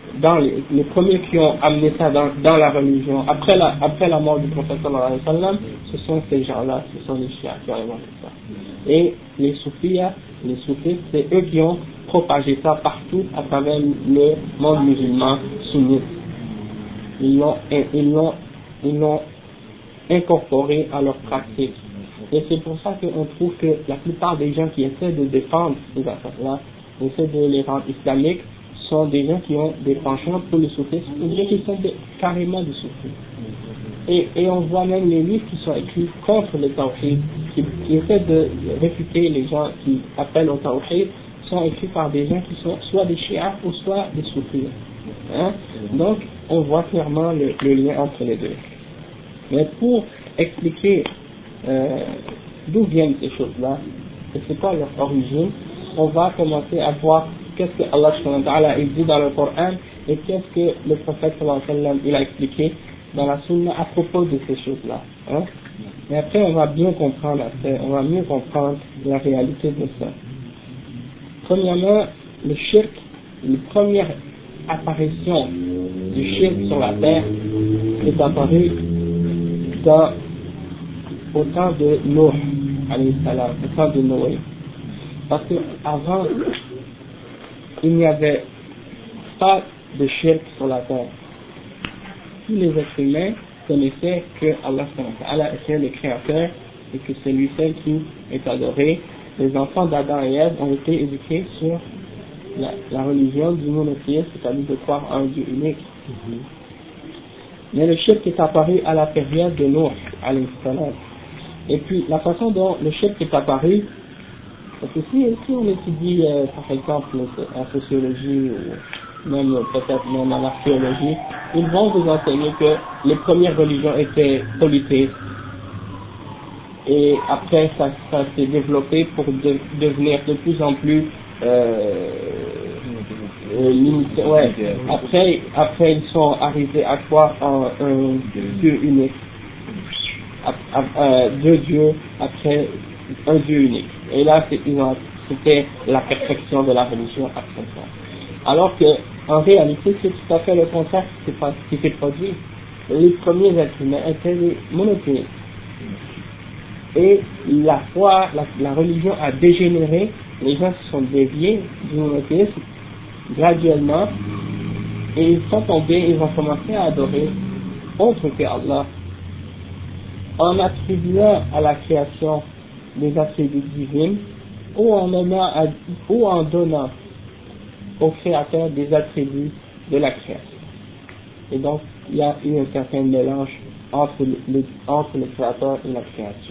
dans les, les premiers qui ont amené ça dans, dans la religion, après la, après la mort du prophète sallallahu alayhi wa sallam, ce sont ces gens-là, ce sont les chiites qui ont inventé ça. Et les soufis, les soufis, c'est eux qui ont propagé ça partout à travers le monde musulman sunnite. Ils l'ont, ils l'ont, ils l'ont incorporé à leur pratique. Et c'est pour ça qu'on trouve que la plupart des gens qui essaient de défendre ces affaires-là, essaient de les rendre islamiques, sont des gens qui ont des penchants pour le soufisme, ou bien qui sont des, carrément des soufis. Et, et on voit même les livres qui sont écrits contre le tawhid, qui, qui essaient de réfuter les gens qui appellent au tawhid, sont écrits par des gens qui sont soit des chiites ou soit des soufis. Hein? Donc, on voit clairement le, le lien entre les deux. Mais pour expliquer euh, d'où viennent ces choses-là, et c'est quoi leur origine, on va commencer à voir qu'est-ce que Allah subhanahu wa ta'ala dit dans le Coran et qu'est-ce que le prophète sallallahu alayhi wa sallam il a expliqué dans la sunna à propos de ces choses-là. Hein? Et après on va bien comprendre, après, on va mieux comprendre la réalité de ça. Premièrement, le shirk, la première apparition du shirk sur la terre est apparue dans, au temps de Noé, alayhi salam, au temps de Noé. Parce qu'avant, il n'y avait pas de shirk sur la terre. Tous les êtres humains connaissaient que Allah est le créateur et que c'est lui seul qui est adoré. Les enfants d'Adam et Ève ont été éduqués sur la, la religion du monothéisme, c'est-à-dire de croire en un Dieu unique. Mm-hmm. Mais le shirk est apparu à la période de Noé, alayhi salam. Et puis la façon dont le shirk est apparu, parce que si, si on étudie euh, par exemple en sociologie ou même peut-être même en archéologie, ils vont vous enseigner que les premières religions étaient polythéistes. Et après ça, ça s'est développé pour de, devenir de plus en plus euh, euh, limité. Ouais. Après, après ils sont arrivés à croire en un Dieu unique. À, à, à, deux dieux après un Dieu unique. Et là, c'est, c'était la perfection de la religion après ça. Alors que, en réalité, c'est tout à fait le contraire qui s'est produit. Les premiers êtres humains étaient des monothéistes. Et la foi, la, la religion a dégénéré, les gens se sont déviés du monothéisme graduellement, et ils sont tombés, ils ont commencé à adorer autre que Allah, en attribuant à la création des attributs divins, ou en donnant, à, ou en donnant au créateur des attributs de la création. Et donc, il y a eu un certain mélange entre le, entre le créateur et la créature.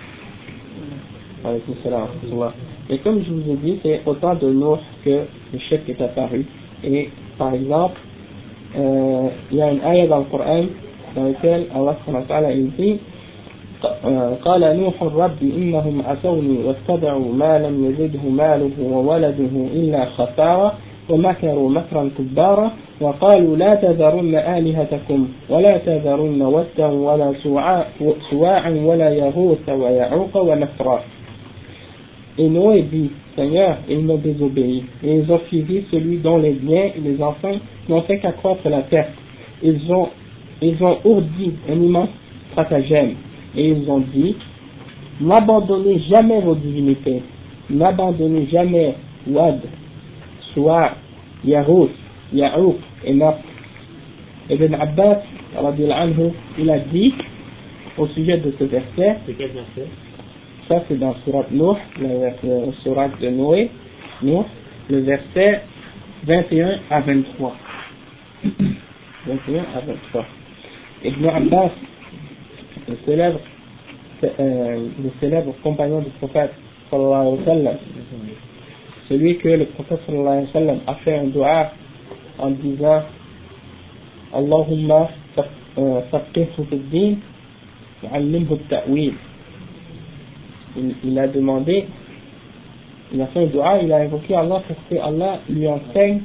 Et comme je vous ai dit, c'est au temps de Noé que le shirk est apparu. Et par exemple, euh, il y a une ayah dans le Coran dans laquelle Allah subhanahu wa ta'ala dit قال نوح رب إنهم عصوني واتبعوا ما لم يزده ماله وولده إلا خسارة ومكروا مكرا كبارا وقالوا لا تذرن آلهتكم ولا تذرن ودا ولا سواعا ولا يغوث ويعوق ونسرا. Et Noé dit, Seigneur, ils m'ont désobéi, et ils ont suivi celui dont les biens et les enfants n'ont fait qu'accroître la terre. Ils ont, ils ont ourdi un immense stratagème, et ils ont dit, n'abandonnez jamais vos divinités, n'abandonnez jamais Wad, Suwa, Yarouth, Ya'ouq et Nasr. Ibn Abbas, anhu, il a dit, au sujet de ce verset, c'est quel verset? Ça c'est dans Surat Nuh, le Surat de Noé, Nuh, le verset vingt et un à vingt-trois. vingt et un à vingt-trois. Ibn Abbas, le célèbre, euh, le célèbre compagnon du prophète sallallahu alayhi wa sallam, celui que le prophète sallallahu alayhi wa sallam a fait un dua en disant Allahumma faqihhu fid din wa 'allimhu at-ta'wil. Il, il a demandé, il a fait un dua, il a invoqué Allah pour que Allah lui enseigne,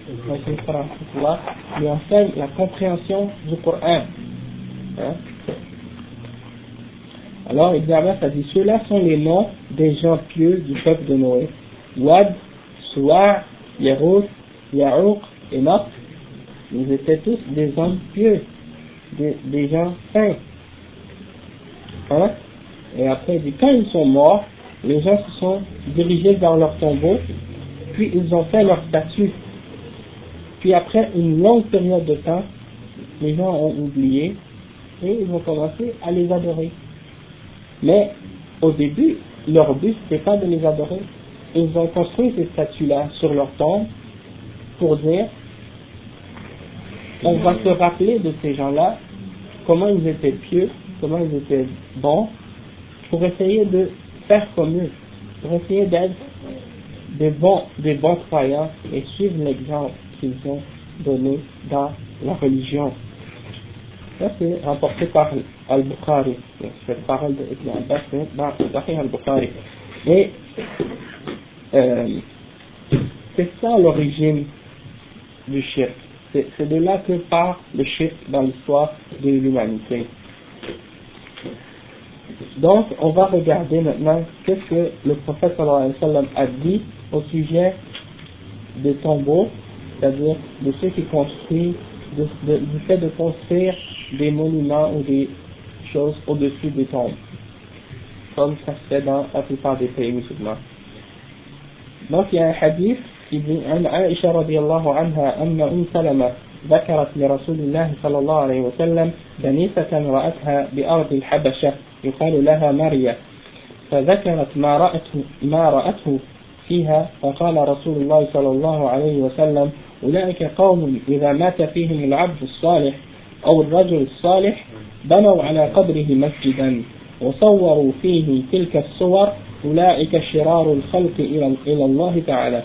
lui enseigne la compréhension du Coran. Hein? Alors Ibn Abbas a dit, ceux-là sont les noms des gens pieux du peuple de Noé. Wad, Suwa, Yarouth, Ya'ouq et Nasr. Ils étaient tous des hommes pieux, des, des gens saints. Hein? Et après, il dit, quand ils sont morts, les gens se sont dirigés vers leur tombeau, puis ils ont fait leur statue. Puis après une longue période de temps, les gens ont oublié et ils ont commencé à les adorer. Mais au début, leur but c'était pas de les adorer. Ils ont construit ces statues-là sur leur tombe pour dire, on va se rappeler de ces gens-là, comment ils étaient pieux, comment ils étaient bons, pour essayer de faire comme eux, pour essayer d'être des bons, des bons croyants et suivre l'exemple qu'ils ont donné dans la religion. Ça c'est rapporté par Al-Bukhari, cette parole de Ibn Abbas dans Sahih Al-Bukhari. Et euh, c'est ça l'origine du shirk. C'est, c'est de là que part le shirk dans l'histoire de l'humanité. Donc, on va regarder maintenant qu'est-ce que le prophète sallallahu alayhi wa sallam a dit au sujet des tombeaux, c'est-à-dire de ceux qui construisent, de, de, du fait de construire des monuments ou des choses au-dessus des tombes, comme ça se fait dans la plupart des pays musulmans. Donc, il y a un hadith qui dit عن عائشة رضي الله عنها أن أم سلمة ذكرت لرسول الله صلى الله عليه وسلم كنيسة رأتها بأرض الحبشة يقال لها مريا، فذكرت ما رأته ما رأته فيها، فقال رسول الله صلى الله عليه وسلم أولئك قوم إذا مات فيهم العبد الصالح أو الرجل الصالح بنوا على قبره مسجدا وصوروا فيه تلك الصور، أولئك شرار الخلق إلى الله تعالى.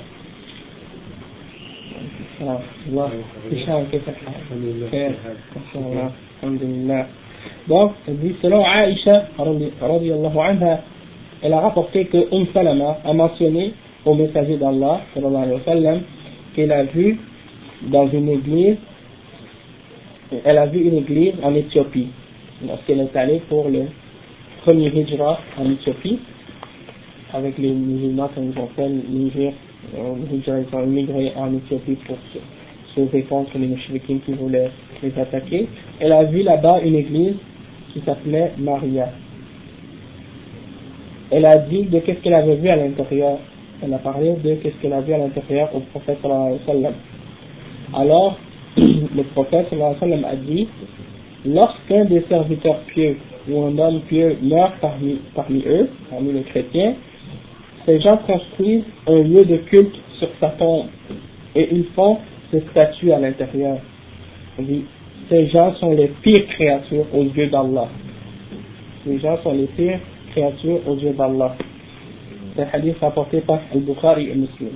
الله إشارة كيف الحال؟ الحمد لله. Donc, elle dit, selon Aïcha, radiyallahu anha, elle a rapporté que Umm Salama a mentionné au messager d'Allah, sallallahu alayhi wa sallam, qu'elle a vu dans une église, elle a vu une église en Éthiopie, lorsqu'elle est allée pour le premier hijra en Éthiopie, avec les musulmans, comme ils ont fait l'hijra, les hijra, ils ont immigré en Éthiopie pour se sauver contre les mouchriquins qui voulaient les attaquer. Elle a vu là-bas une église qui s'appelait Maria. Elle a dit de qu'est-ce qu'elle avait vu à l'intérieur. Elle a parlé de qu'est-ce qu'elle a vu à l'intérieur au prophète sallallahu alayhi wa sallam. Alors, le prophète sallallahu alayhi wa sallam a dit, lorsqu'un des serviteurs pieux ou un homme pieux meurt parmi, parmi eux, parmi les chrétiens, ces gens construisent un lieu de culte sur sa tombe et ils font ces statues à l'intérieur. On dit, ces gens sont les pires créatures aux yeux d'Allah. Ces gens sont les pires créatures aux yeux d'Allah. C'est un hadith rapporté par Al-Bukhari et Muslim.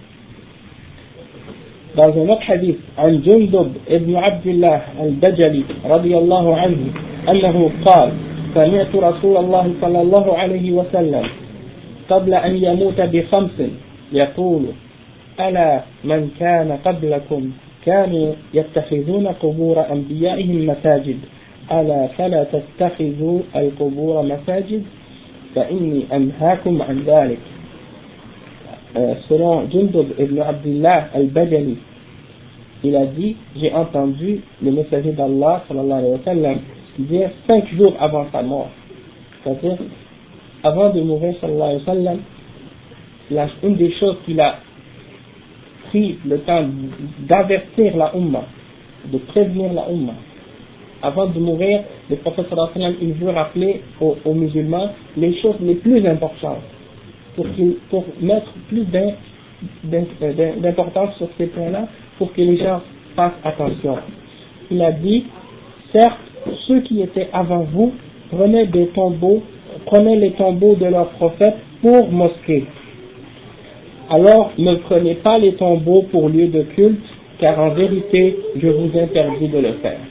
Dans un autre hadith, عن جندب ابن عبد الله البجلي رضي الله عنه أنه قال سمعت رسول الله صلى الله عليه وسلم قبل أن يموت بخمس يقول ألا من كان قبلكم كانوا يتخذون قبور أنبيائهم مساجد ألا فلا تتخذوا القبور مساجد فإني أنهاكم عن ذلك. Euh, selon Jundub ibn Abdullah al-Bajali, il a dit, j'ai entendu le messager d'Allah sallallahu alayhi wa sallam dire cinq jours avant sa mort, c'est-à-dire avant de mourir sallallahu alayhi wa sallam, la, une des choses qu'il a pris le temps d'avertir la Ummah, de prévenir la Ummah, avant de mourir, le prophète sallallahu alayhi wa sallam, il veut rappeler aux, aux musulmans les choses les plus importantes, pour, qu'il, pour mettre plus d'im, d'importance sur ces points-là, pour que les gens fassent attention. Il a dit, certes, ceux qui étaient avant vous prenaient des tombeaux, prenaient les tombeaux de leurs prophètes pour mosquée. Alors, ne prenez pas les tombeaux pour lieu de culte, car en vérité, je vous interdis de le faire.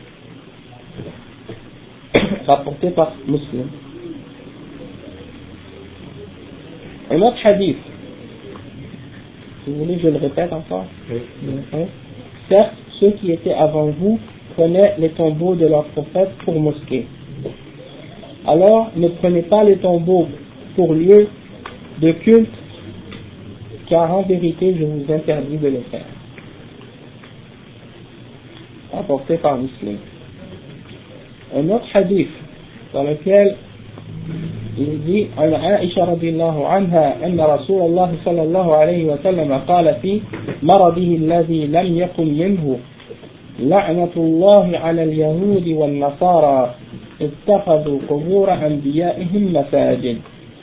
Rapporté par Muslim. Un autre hadith, si vous voulez, je le répète encore. Oui. Hein? Certes, ceux qui étaient avant vous prenaient les tombeaux de leurs prophètes pour mosquée. Alors, ne prenez pas les tombeaux pour lieu de culte, car en vérité, je vous interdis de le faire. rapporté par Muslim. Un autre hadith dans lequel il dit عن عائشة رضي الله عنها أن رسول الله صلى الله عليه وسلم قال في مرضه الذي لم يقم منه لعنة الله على اليهود والنصارى اتخذوا قبور أنبيائهم مساجد.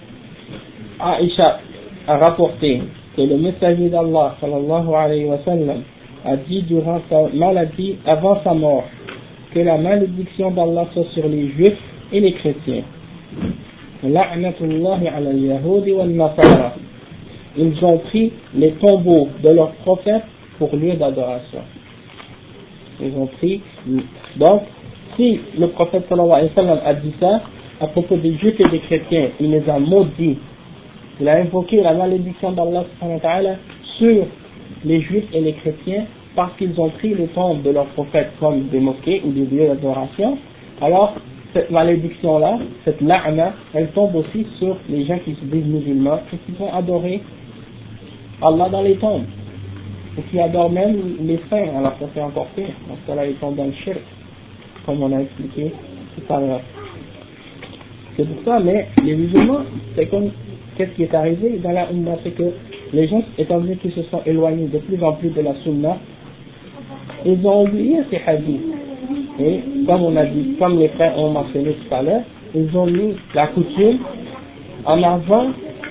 Aïcha a rapporté que le messager d'Allah sallallahu alayhi wa sallam a dit durant sa maladie avant sa mort que la malédiction d'Allah soit sur les juifs et les chrétiens. La'natullahi ala al-yahudi wal nasara. Ils ont pris les tombeaux de leurs prophètes pour lieu d'adoration. Ils ont pris, donc, si le prophète sallallahu alayhi wa sallam a dit ça à propos des juifs et des chrétiens, il les a maudits. Il a invoqué la malédiction d'Allah subhanahu wa ta'ala sur les juifs et les chrétiens parce qu'ils ont pris les tombes de leurs prophètes comme des mosquées ou des lieux d'adoration. Alors, cette malédiction-là, cette la'na, elle tombe aussi sur les gens qui se disent musulmans et qui vont adorer Allah dans les tombes. Et qui adorent même les saints, alors ça c'est encore pire. Donc cela ils tombent dans le shirk, comme on a expliqué tout à l'heure. C'est pour ça, mais les musulmans, c'est comme, qu'est-ce qui est arrivé dans la Ummah, c'est que les gens, étant donné qu'ils se sont éloignés de plus en plus de la Sunna, ils ont oublié ces hadiths. Et comme on a dit, comme les frères ont mentionné tout à l'heure, ils ont mis la coutume en avant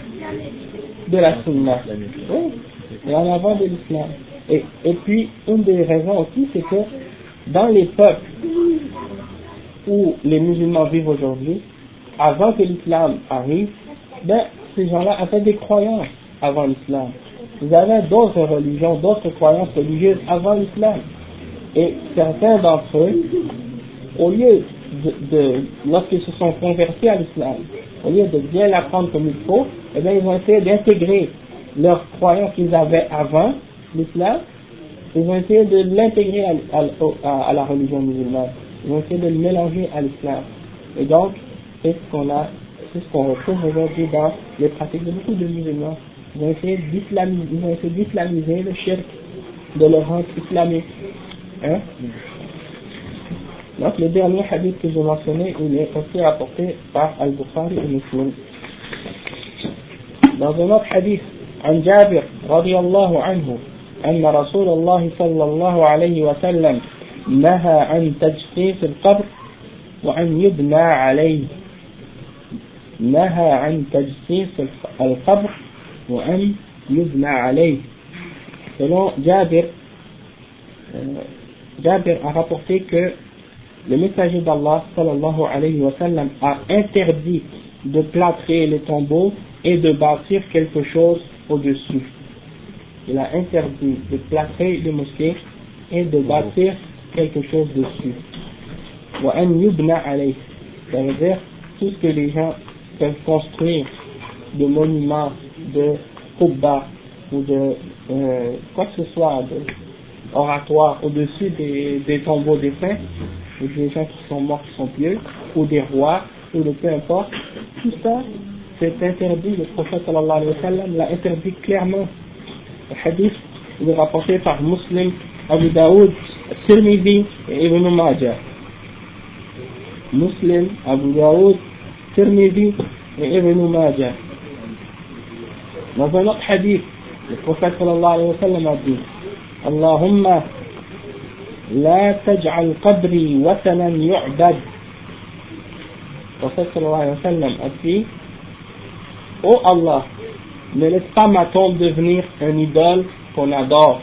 de la Sunna. Oui, et en avant de l'islam. Et, et puis, une des raisons aussi, c'est que dans les peuples où les musulmans vivent aujourd'hui, avant que l'islam arrive, ben, ces gens-là avaient des croyances avant l'islam. Ils avaient d'autres religions, d'autres croyances religieuses avant l'islam. Et certains d'entre eux, au lieu de, de lorsqu'ils se sont convertis à l'islam, au lieu de bien l'apprendre comme il faut, eh bien, ils ont essayé d'intégrer leurs croyances qu'ils avaient avant l'islam, ils ont essayé de l'intégrer à, à, à la religion musulmane. Ils ont essayé de le mélanger à l'islam. Et donc, c'est ce qu'on a, c'est ce qu'on retrouve aujourd'hui dans les pratiques de beaucoup de musulmans. Ils ont essayé d'islamiser, ils ont essayé d'islamiser le shirk, de le rendre islamique. Hein? Donc, le dernier hadith que j'ai mentionné, il est aussi rapporté par Al-Bukhari et Muslim. Dans un autre hadith, عن جابر رضي الله عنه أن رسول الله صلى الله عليه وسلم نهى عن تجسيس القبر وأن يبنى عليه نهى عن تجسيس القبر وأن يبنى عليه. Selon Jabir, euh, Jabir a rapporté que le messager d'Allah sallallahu alayhi wa sallam a interdit de plâtrer les tombeaux et de bâtir quelque chose au-dessus. Il a interdit de plâtrer les mosquées et de bâtir quelque chose dessus. Wa an yubna alayh, ça veut dire tout ce que les gens peuvent construire de monuments, de qubba ou de euh, quoi que ce soit, de oratoire au-dessus des, des tombeaux des saints, ou des gens qui sont morts, qui sont pieux, ou des rois, ou de peu importe, tout ça c'est interdit. Le prophète sallallahu alayhi wa sallam l'a interdit clairement. Le hadith il est rapporté par Muslim, Abu Daoud, Tirmidhi et Ibn Majah. Muslim, Abu Daoud, Tirmidhi et Ibn Majah. Dans un autre hadith, le prophète sallallahu alayhi wa sallam a dit Allahumma la taj'al qabri watanan yu'bad. Le prophète sallallahu alayhi wa sallam a dit Oh Allah, ne laisse pas ma tombe devenir un idole qu'on adore.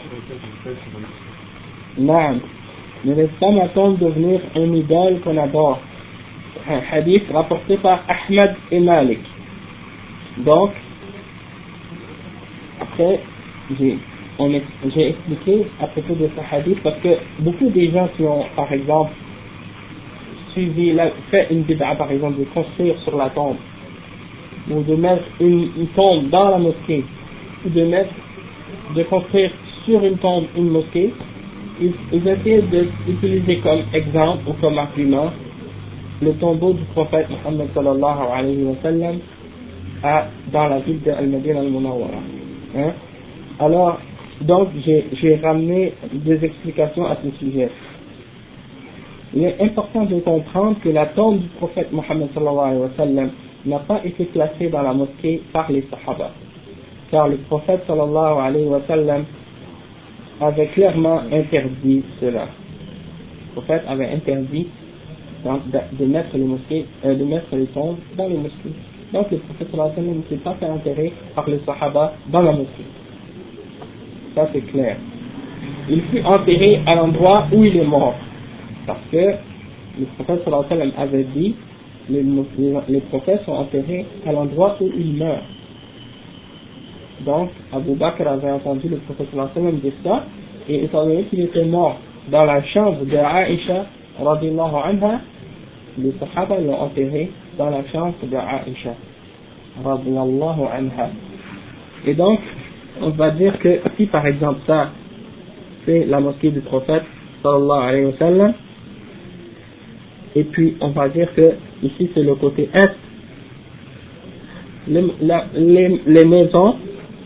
Non, ne laisse pas ma tombe devenir un idole qu'on adore. Un hadith rapporté par Ahmed et Malik. Donc, après, j'ai, on est, j'ai expliqué à propos de ce hadith parce que beaucoup de gens qui ont, par exemple, suivi, la, fait une bid'a, par exemple, de construire sur la tombe, ou de mettre une, une tombe dans la mosquée, ou de mettre, de construire sur une tombe une mosquée, ils, ils essaient d'utiliser comme exemple ou comme argument le tombeau du prophète Muhammad sallallahu alayhi wa sallam à, dans la ville de Al-Madinah al-Munawwara. Hein? Alors, donc j'ai, j'ai ramené des explications à ce sujet. il est important de comprendre que la tombe du prophète Mohammed sallallahu alayhi wa sallam n'a pas été placée dans la mosquée par les Sahaba, car le prophète sallallahu alayhi wa sallam avait clairement interdit cela. Le prophète avait interdit de, de mettre les mosquées, euh, de mettre les tombes dans les mosquées. Donc le prophète sallallahu alayhi wa sallam ne s'est pas fait enterrer par les Sahaba dans la mosquée. Ça c'est clair. Il fut enterré à l'endroit où il est mort, parce que le prophète sallallahu alayhi wa sallam avait dit les, les, les prophètes sont enterrés à l'endroit où ils meurent. Donc Abu Bakr avait entendu le prophète sallallahu alayhi wa sallam dire ça, et étant donné qu'il était mort dans la chambre de Aïcha radiyallahu anha, les Sahaba l'ont enterré dans la chambre de Aïcha radiyallahu anha. Et donc on va dire que si par exemple ça c'est la mosquée du prophète sallallahu alayhi wa sallam, et puis on va dire que ici c'est le côté est, les, la, les, les maisons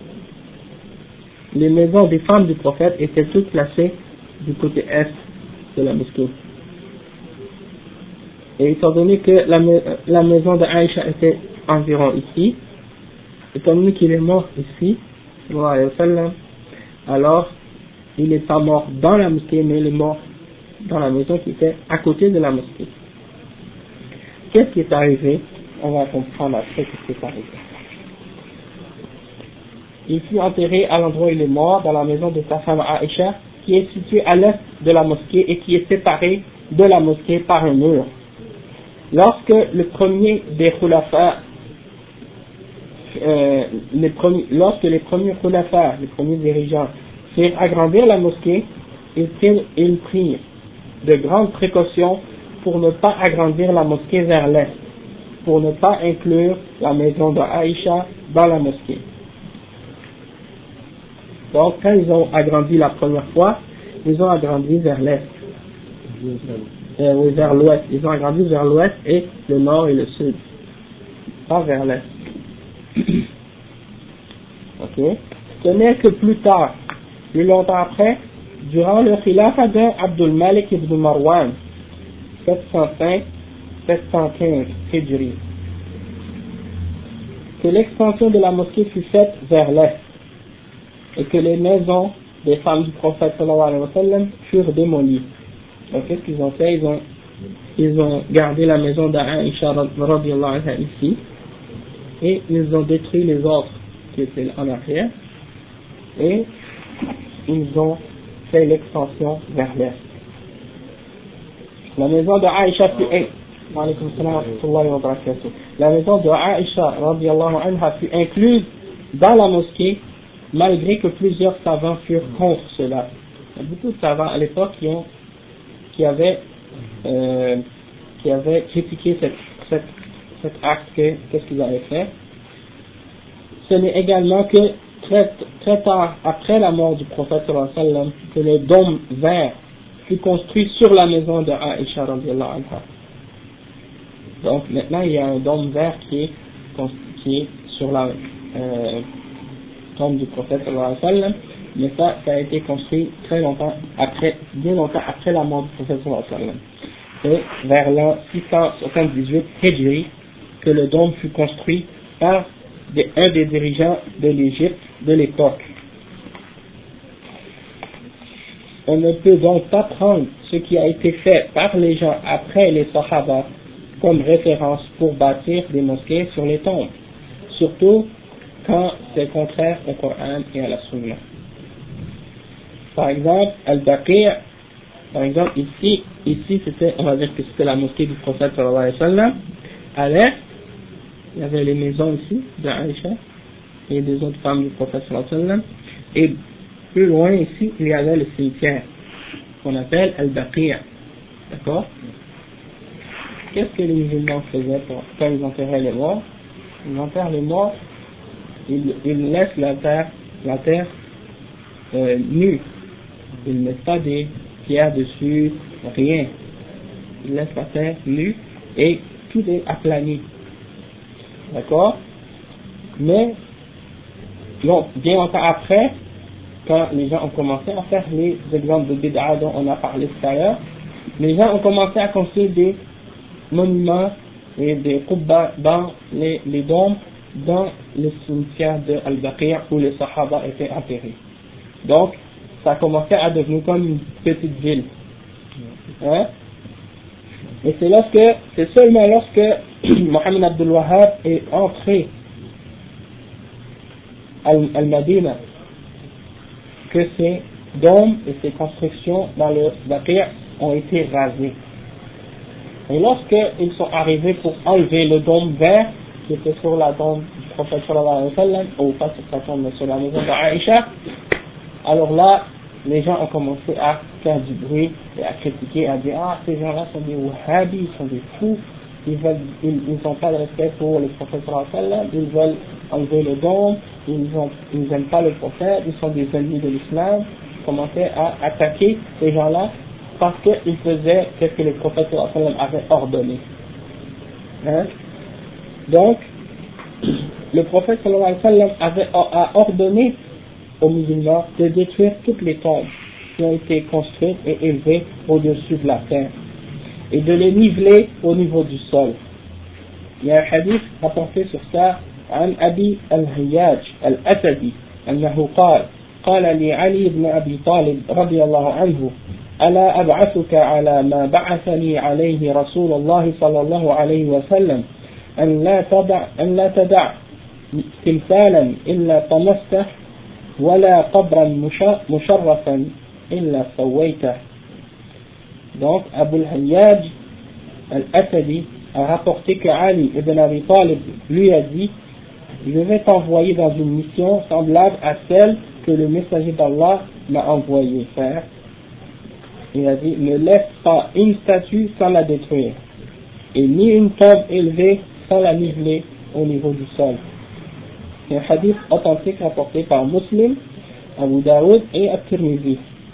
les maisons des femmes du prophète étaient toutes placées du côté est de la mosquée. Et étant donné que la, la maison de Aïcha était environ ici, étant donné qu'il est mort ici sallallahu alayhi wa sallam, alors il n'est pas mort dans la mosquée, mais il est mort dans la maison qui était à côté de la mosquée. Qu'est-ce qui est arrivé? On va comprendre après ce qui est arrivé. Il fut enterré à l'endroit où il est mort, dans la maison de sa femme Aïcha, qui est située à l'est de la mosquée et qui est séparée de la mosquée par un mur. Lorsque le premier des khulafas, euh, les premiers, lorsque les premiers khulafas, les premiers dirigeants, firent agrandir la mosquée, ils prirent, ils prirent de grandes précautions pour ne pas agrandir la mosquée vers l'est, pour ne pas inclure la maison de Aïcha dans la mosquée. Donc quand ils ont agrandi la première fois, ils ont agrandi vers l'est, euh, oui, vers l'ouest, ils ont agrandi vers l'ouest et le nord et le sud, pas vers l'est. Ok. Ce n'est que plus tard, plus longtemps après, durant le khilafa de Abdul Malik ibn Marwan, sept cent cinq à sept cent quinze Hijri, que l'extension de la mosquée fut faite vers l'est et que les maisons des femmes du prophète sallallahu alayhi wa sallam furent démolies. Donc qu'est-ce qu'ils ont fait? Ils ont, ils ont gardé la maison d'Aïcha radiyallahu anha ici et ils ont détruit les autres qui étaient en arrière et ils ont fait l'extension vers l'est. La maison de Aïcha fut la maison de Aïcha radiyallahu anha fut incluse dans la mosquée, malgré que plusieurs savants furent contre cela. Il y a beaucoup de savants à l'époque qui ont qui avaient euh, qui avaient critiqué cette, cette, cet acte, que, qu'est-ce qu'ils avaient fait. Ce n'est également que très, très tard après la mort du prophète sallallahu alayhi wa sallam que le dôme vert fut construit sur la maison de Aïcha radiyallahu anha. Donc maintenant il y a un dôme vert qui est, qui est sur la euh, tombe du prophète sallallahu alayhi wa sallam, mais ça, ça a été construit très longtemps après, bien longtemps après la mort du prophète sallallahu alayhi wa sallam. C'est vers l'an six cent soixante-dix-huit Hijri que le dôme fut construit par des, un des dirigeants de l'Égypte de l'époque. On ne peut donc pas prendre ce qui a été fait par les gens après les Sahaba comme référence pour bâtir des mosquées sur les tombes, surtout quand c'est contraire au Coran et à la Sunna. Par exemple, Al-Baqi', par exemple ici, ici c'était, on va dire que c'était la mosquée du prophète sallallahu alayhi wa sallam. À l'est, il y avait les maisons ici de Aïcha et des autres femmes du prophète sallallahu alayhi wa sallam. Et plus loin ici, il y avait le cimetière qu'on appelle Al-Baqi'. D'accord? Qu'est-ce que les musulmans faisaient pour, quand ils enterraient les morts? Ils enterrent les morts, ils, ils laissent la terre, la terre euh, nue. Ils ne mettent pas des pierres dessus, rien. Ils laissent la terre nue et tout est aplani. D'accord? Mais, bon, bien longtemps après, quand les gens ont commencé à faire les exemples de bid'a dont on a parlé tout à l'heure, les gens ont commencé à construire des monuments et des qubba dans les, les dômes dans le cimetière de Al-Baqi' où les Sahaba étaient enterrés. Donc, ça a commencé à devenir comme une petite ville. Hein? Et c'est lorsque, c'est seulement lorsque Mohammed Abdul Wahhab est entré à Al-Madina que ces dômes et ces constructions dans le Baqi' ont été rasés. Et lorsqu'ils sont arrivés pour enlever le dôme vert qui était sur la tombe du prophète sallallahu alayhi wa sallam, ou pas sur sa tombe mais sur la maison d'Aïcha, alors là les gens ont commencé à faire du bruit et à critiquer, à dire ah ces gens là sont des wahhabis, ils sont des fous, ils veulent, ils n'ont pas de respect pour le prophète sallallahu alayhi wa sallam, ils veulent enlever le dôme, ils n'aiment pas le prophète, ils sont des ennemis de l'islam. Ils commençaient à attaquer ces gens là parce qu'ils faisaient ce que le prophète sallallahu alayhi wa sallam avait ordonné. Hein? Donc le prophète sallallahu alayhi wa sallam avait a ordonné aux musulmans de détruire toutes les tombes qui ont été construites et élevées au-dessus de la terre et de les niveler au niveau du sol. Il y a un hadith rapporté sur ça عن أبي الهياج الأسدي أنه قال قال لي علي بن أبي طالب رضي الله عنه ألا أبعثك على ما بعثني عليه رسول الله صلى الله عليه وسلم أن لا تدع أن لا تدع تمثالا إلا طمسته ولا قبرا مشرفا إلا سويته. Donc Abu al-Hayyaj al-Asadi a rapporté que Ali ibn Abi Talib lui a dit: je vais t'envoyer dans une mission semblable à celle que le messager d'Allah m'a envoyé faire. Il a dit: ne laisse pas une statue sans la détruire, et ni une tombe élevée sans la niveler au niveau du sol. C'est un hadith authentique rapporté par Muslim, Abu Daoud et At-Tirmidhi.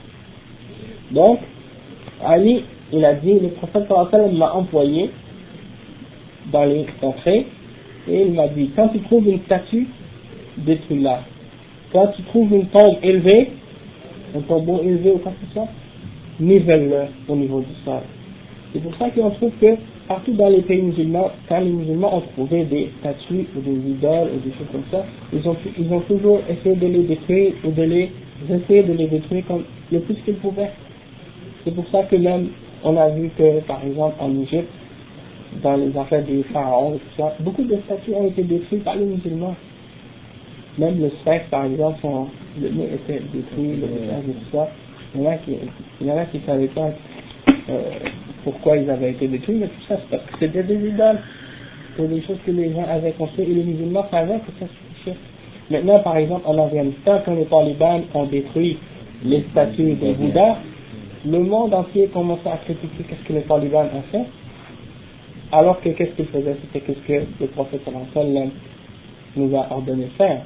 Donc, Ali, il a dit, le prophète sallallahu alayhi wa sallam m'a envoyé dans les contrées et il m'a dit, quand tu trouves une statue, détruis-la. Quand tu trouves une tombe élevée, un tombeau élevé ou quoi que ce soit, nivelle-le au niveau du sol. C'est pour ça qu'on trouve que partout dans les pays musulmans, quand les musulmans ont trouvé des statues ou des idoles ou des choses comme ça, ils ont, ils ont toujours essayé de les détruire ou de les essayer de les détruire comme le plus qu'ils pouvaient. C'est pour ça que même on a vu que par exemple en Égypte, dans les affaires des pharaons et tout ça, beaucoup de statues ont été détruites par les musulmans. Même le sphinx par exemple, son, le nez était détruit, le visage et tout ça. Il y en a qui, il y en a qui ne savaient pas euh, pourquoi ils avaient été détruits, mais tout ça c'est parce que c'était des idoles. C'est des choses que les gens avaient construites et les musulmans savaient que ça se touchait. Maintenant par exemple en Afghanistan, quand les talibans ont détruit les statues de Bouddha, le monde entier commençait à critiquer qu'est-ce que les talibans ont fait, alors que qu'est-ce qu'ils faisaient, c'était qu'est-ce que le prophète sallallahu alayhi wa sallam nous a ordonné de faire.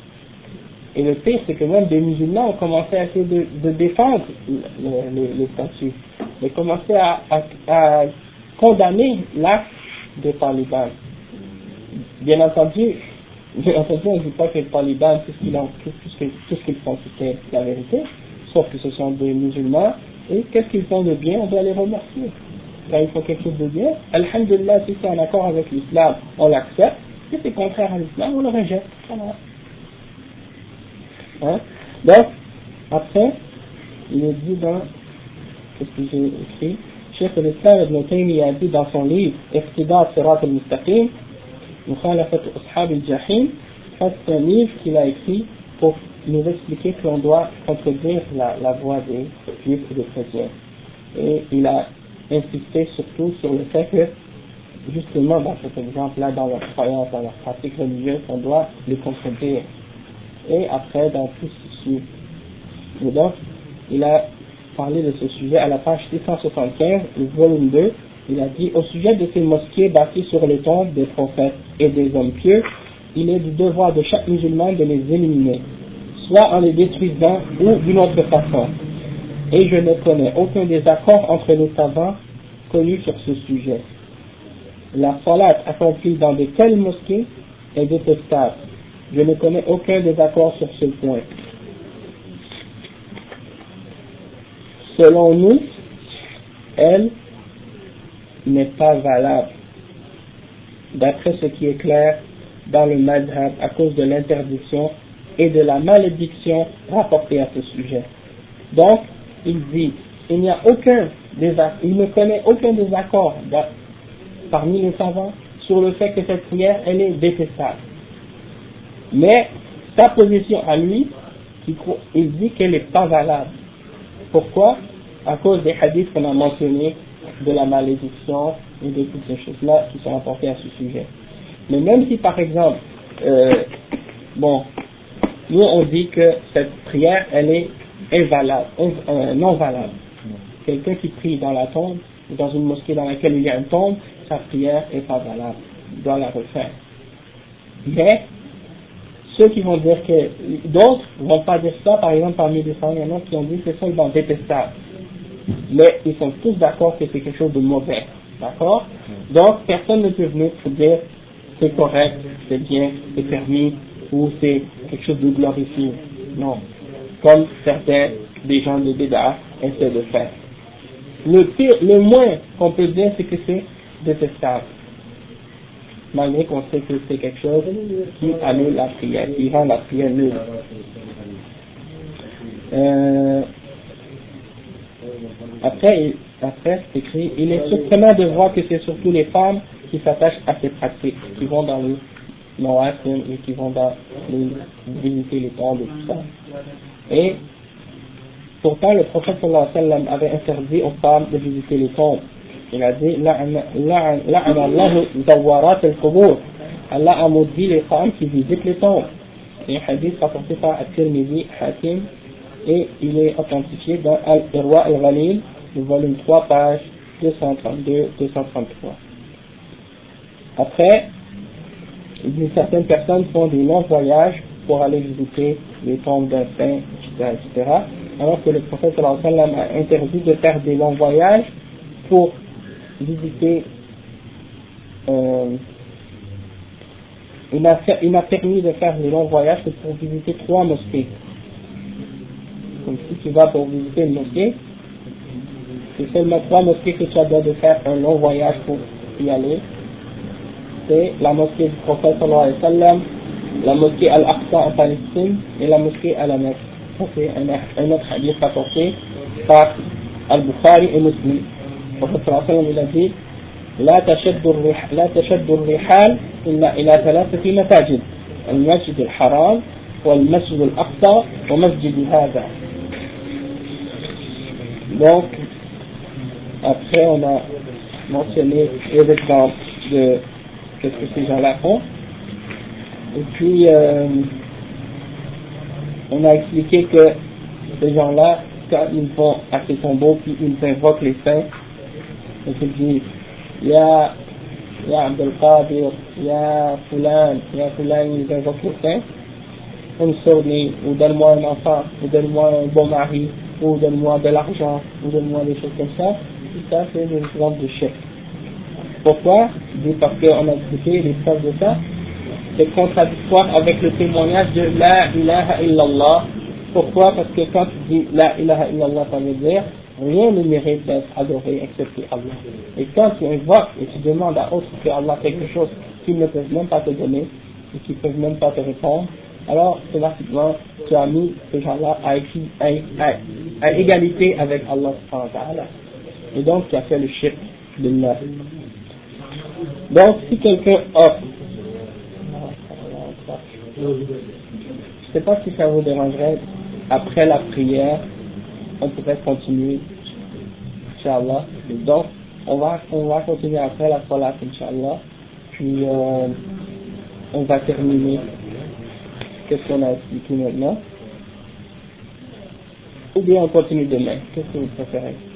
Et le pire, c'est que même des musulmans ont commencé à essayer de, de défendre les, les, les statues, et commencé à, à, à condamner l'acte des talibans. Bien entendu, bien entendu, on ne dit pas que les talibans, tout ce qu'ils ont, tout, tout ce qu'ils, tout ce qu'ils font, c'était la vérité, sauf que ce sont des musulmans, et qu'est-ce qu'ils font de bien, on doit les remercier. Quand ils font quelque chose de bien, alhamdulillah, si c'est en accord avec l'islam, on l'accepte, si c'est contraire à l'islam, on le rejette. Voilà. Hein? Donc, après, il est dit dans, qu'est-ce que j'ai écrit, Cheikh al-Islam Ibn Taymiyyah a dit dans son livre Iqtida Sirat al-Mustaqim, Mukhalafat Ashab al-Jahim, c'est un livre qu'il a écrit pour nous expliquer qu'on doit contredire la, la voie des juifs et des chrétiens. Et il a insisté surtout sur le fait que, justement, dans cet exemple-là, dans leur croyance, dans leur pratique religieuse, on doit les contredire. Et après, dans tout ce qui suit. Et donc, il a parlé de ce sujet à la page six cent soixante-quinze, le volume deux. Il a dit: au sujet de ces mosquées bâties sur les tombes des prophètes et des hommes pieux, il est du devoir de chaque musulman de les éliminer, soit en les détruisant ou d'une autre façon. Et je ne connais aucun désaccord entre les savants connus sur ce sujet. La salat accomplie dans de telles mosquées est détestable. Je ne connais aucun désaccord sur ce point. Selon nous, elle n'est pas valable, d'après ce qui est clair dans le madhab, à cause de l'interdiction et de la malédiction rapportée à ce sujet. Donc, il dit, il n'y a aucun désaccord, il ne connaît aucun désaccord parmi les savants sur le fait que cette prière, elle est détestable. Mais, sa position à lui, il dit qu'elle n'est pas valable. Pourquoi? À cause des hadiths qu'on a mentionnés, de la malédiction et de toutes ces choses-là qui sont rapportées à ce sujet. Mais même si par exemple, euh, bon, nous on dit que cette prière, elle est invalable, euh, non valable. Quelqu'un qui prie dans la tombe, ou dans une mosquée dans laquelle il y a une tombe, sa prière n'est pas valable, il doit la refaire. Mais, ceux qui vont dire que, d'autres ne vont pas dire ça, par exemple parmi les savants, il y en a qui ont dit que c'est seulement détestable. Mais ils sont tous d'accord que c'est quelque chose de mauvais. D'accord? Donc, personne ne peut venir pour dire c'est correct, c'est bien, c'est permis, ou c'est quelque chose de glorifié. Non. Comme certains des gens de Béda essaient de faire. Le pire, le moins qu'on peut dire, c'est que c'est détestable. Malgré qu'on sait que c'est quelque chose qui annule la prière, qui rend la prière nulle. Euh, Après, après c'est écrit, il est surprenant de voir que c'est surtout les femmes qui s'attachent à ces pratiques, qui vont dans les mawasim et qui vont dans les, visiter les tombes et tout ça. Et pourtant, le prophète sallallahu alayhi wa sallam avait interdit aux femmes de visiter les tombes. Il a dit, la'ana Allahu zawarat al-qubur. Allah a maudit les femmes qui visitent les tombes. C'est un hadith rapporté par At-Tirmidhi, Hakim, et il est authentifié dans Al-Irwa al-Ghalil, le volume trois, page deux cent trente-deux à deux cent trente-trois. Après, certaines personnes font des longs voyages pour aller visiter les tombes d'un saint, et cetera, et cetera, alors que le prophète sallallahu alayhi wa sallam a interdit de faire des longs voyages pour visiter, euh, il a, fait, il a permis de faire des longs voyages pour visiter trois mosquées. Comme si tu vas pour visiter une mosquée, c'est seulement trois mosquées que tu as besoin de faire un long voyage pour y aller. C'est la mosquée du prophète sallallahu alayhi wa sallam, la mosquée Al-Aqsa en Palestine et la mosquée Al-Amaq. Ça c'est un, un autre hadith rapporté par Al-Bukhari et Muslim. Le prophète sallallahu alayhi wa sallam il a dit لا تشد الرحال لا تشد الرحال إلا إلى ثلاثة مساجد المسجد الحرام والمسجد الأقصى ومسجد هذا. Donc, après on a mentionné les exemples de qu'est-ce que ces gens-là font. Et puis, euh, on a expliqué que ces gens-là, quand ils vont à ces tombeaux, puis ils invoquent les saints, et qu'ils disent, Ya, Ya Abdel Qadir, Ya Fulan, Ya Fulan, ils invoquent les saints, une sourdine, ou donne-moi un enfant, ou donne-moi un bon mari, ou donne-moi de l'argent, ou donne-moi des choses comme ça, tout ça c'est des exemples de chèques. Pourquoi? Parce qu'on a expliqué les preuves de ça, c'est contradictoire avec le témoignage de La ilaha illallah. Pourquoi? Parce que quand tu dis La ilaha illallah, ça veut dire rien ne mérite d'être adoré excepté Allah. Et quand tu invoques et tu demandes à autre que Allah quelque chose qu'ils ne peuvent même pas te donner, et qu'ils ne peuvent même pas te répondre, alors automatiquement tu as mis ces gens-là à, à, à, à égalité avec Allah subhanahu wa ta'ala. Et donc tu as fait le shirk billah. Donc si quelqu'un offre, je ne sais pas si ça vous dérangerait, après la prière on pourrait continuer, Inch'Allah. Donc on va, on va continuer après la salat, Inch'Allah, puis euh, on va terminer. Qu'est-ce qu'on a expliqué maintenant? Ou bien on continue demain? Qu'est-ce que vous préférez?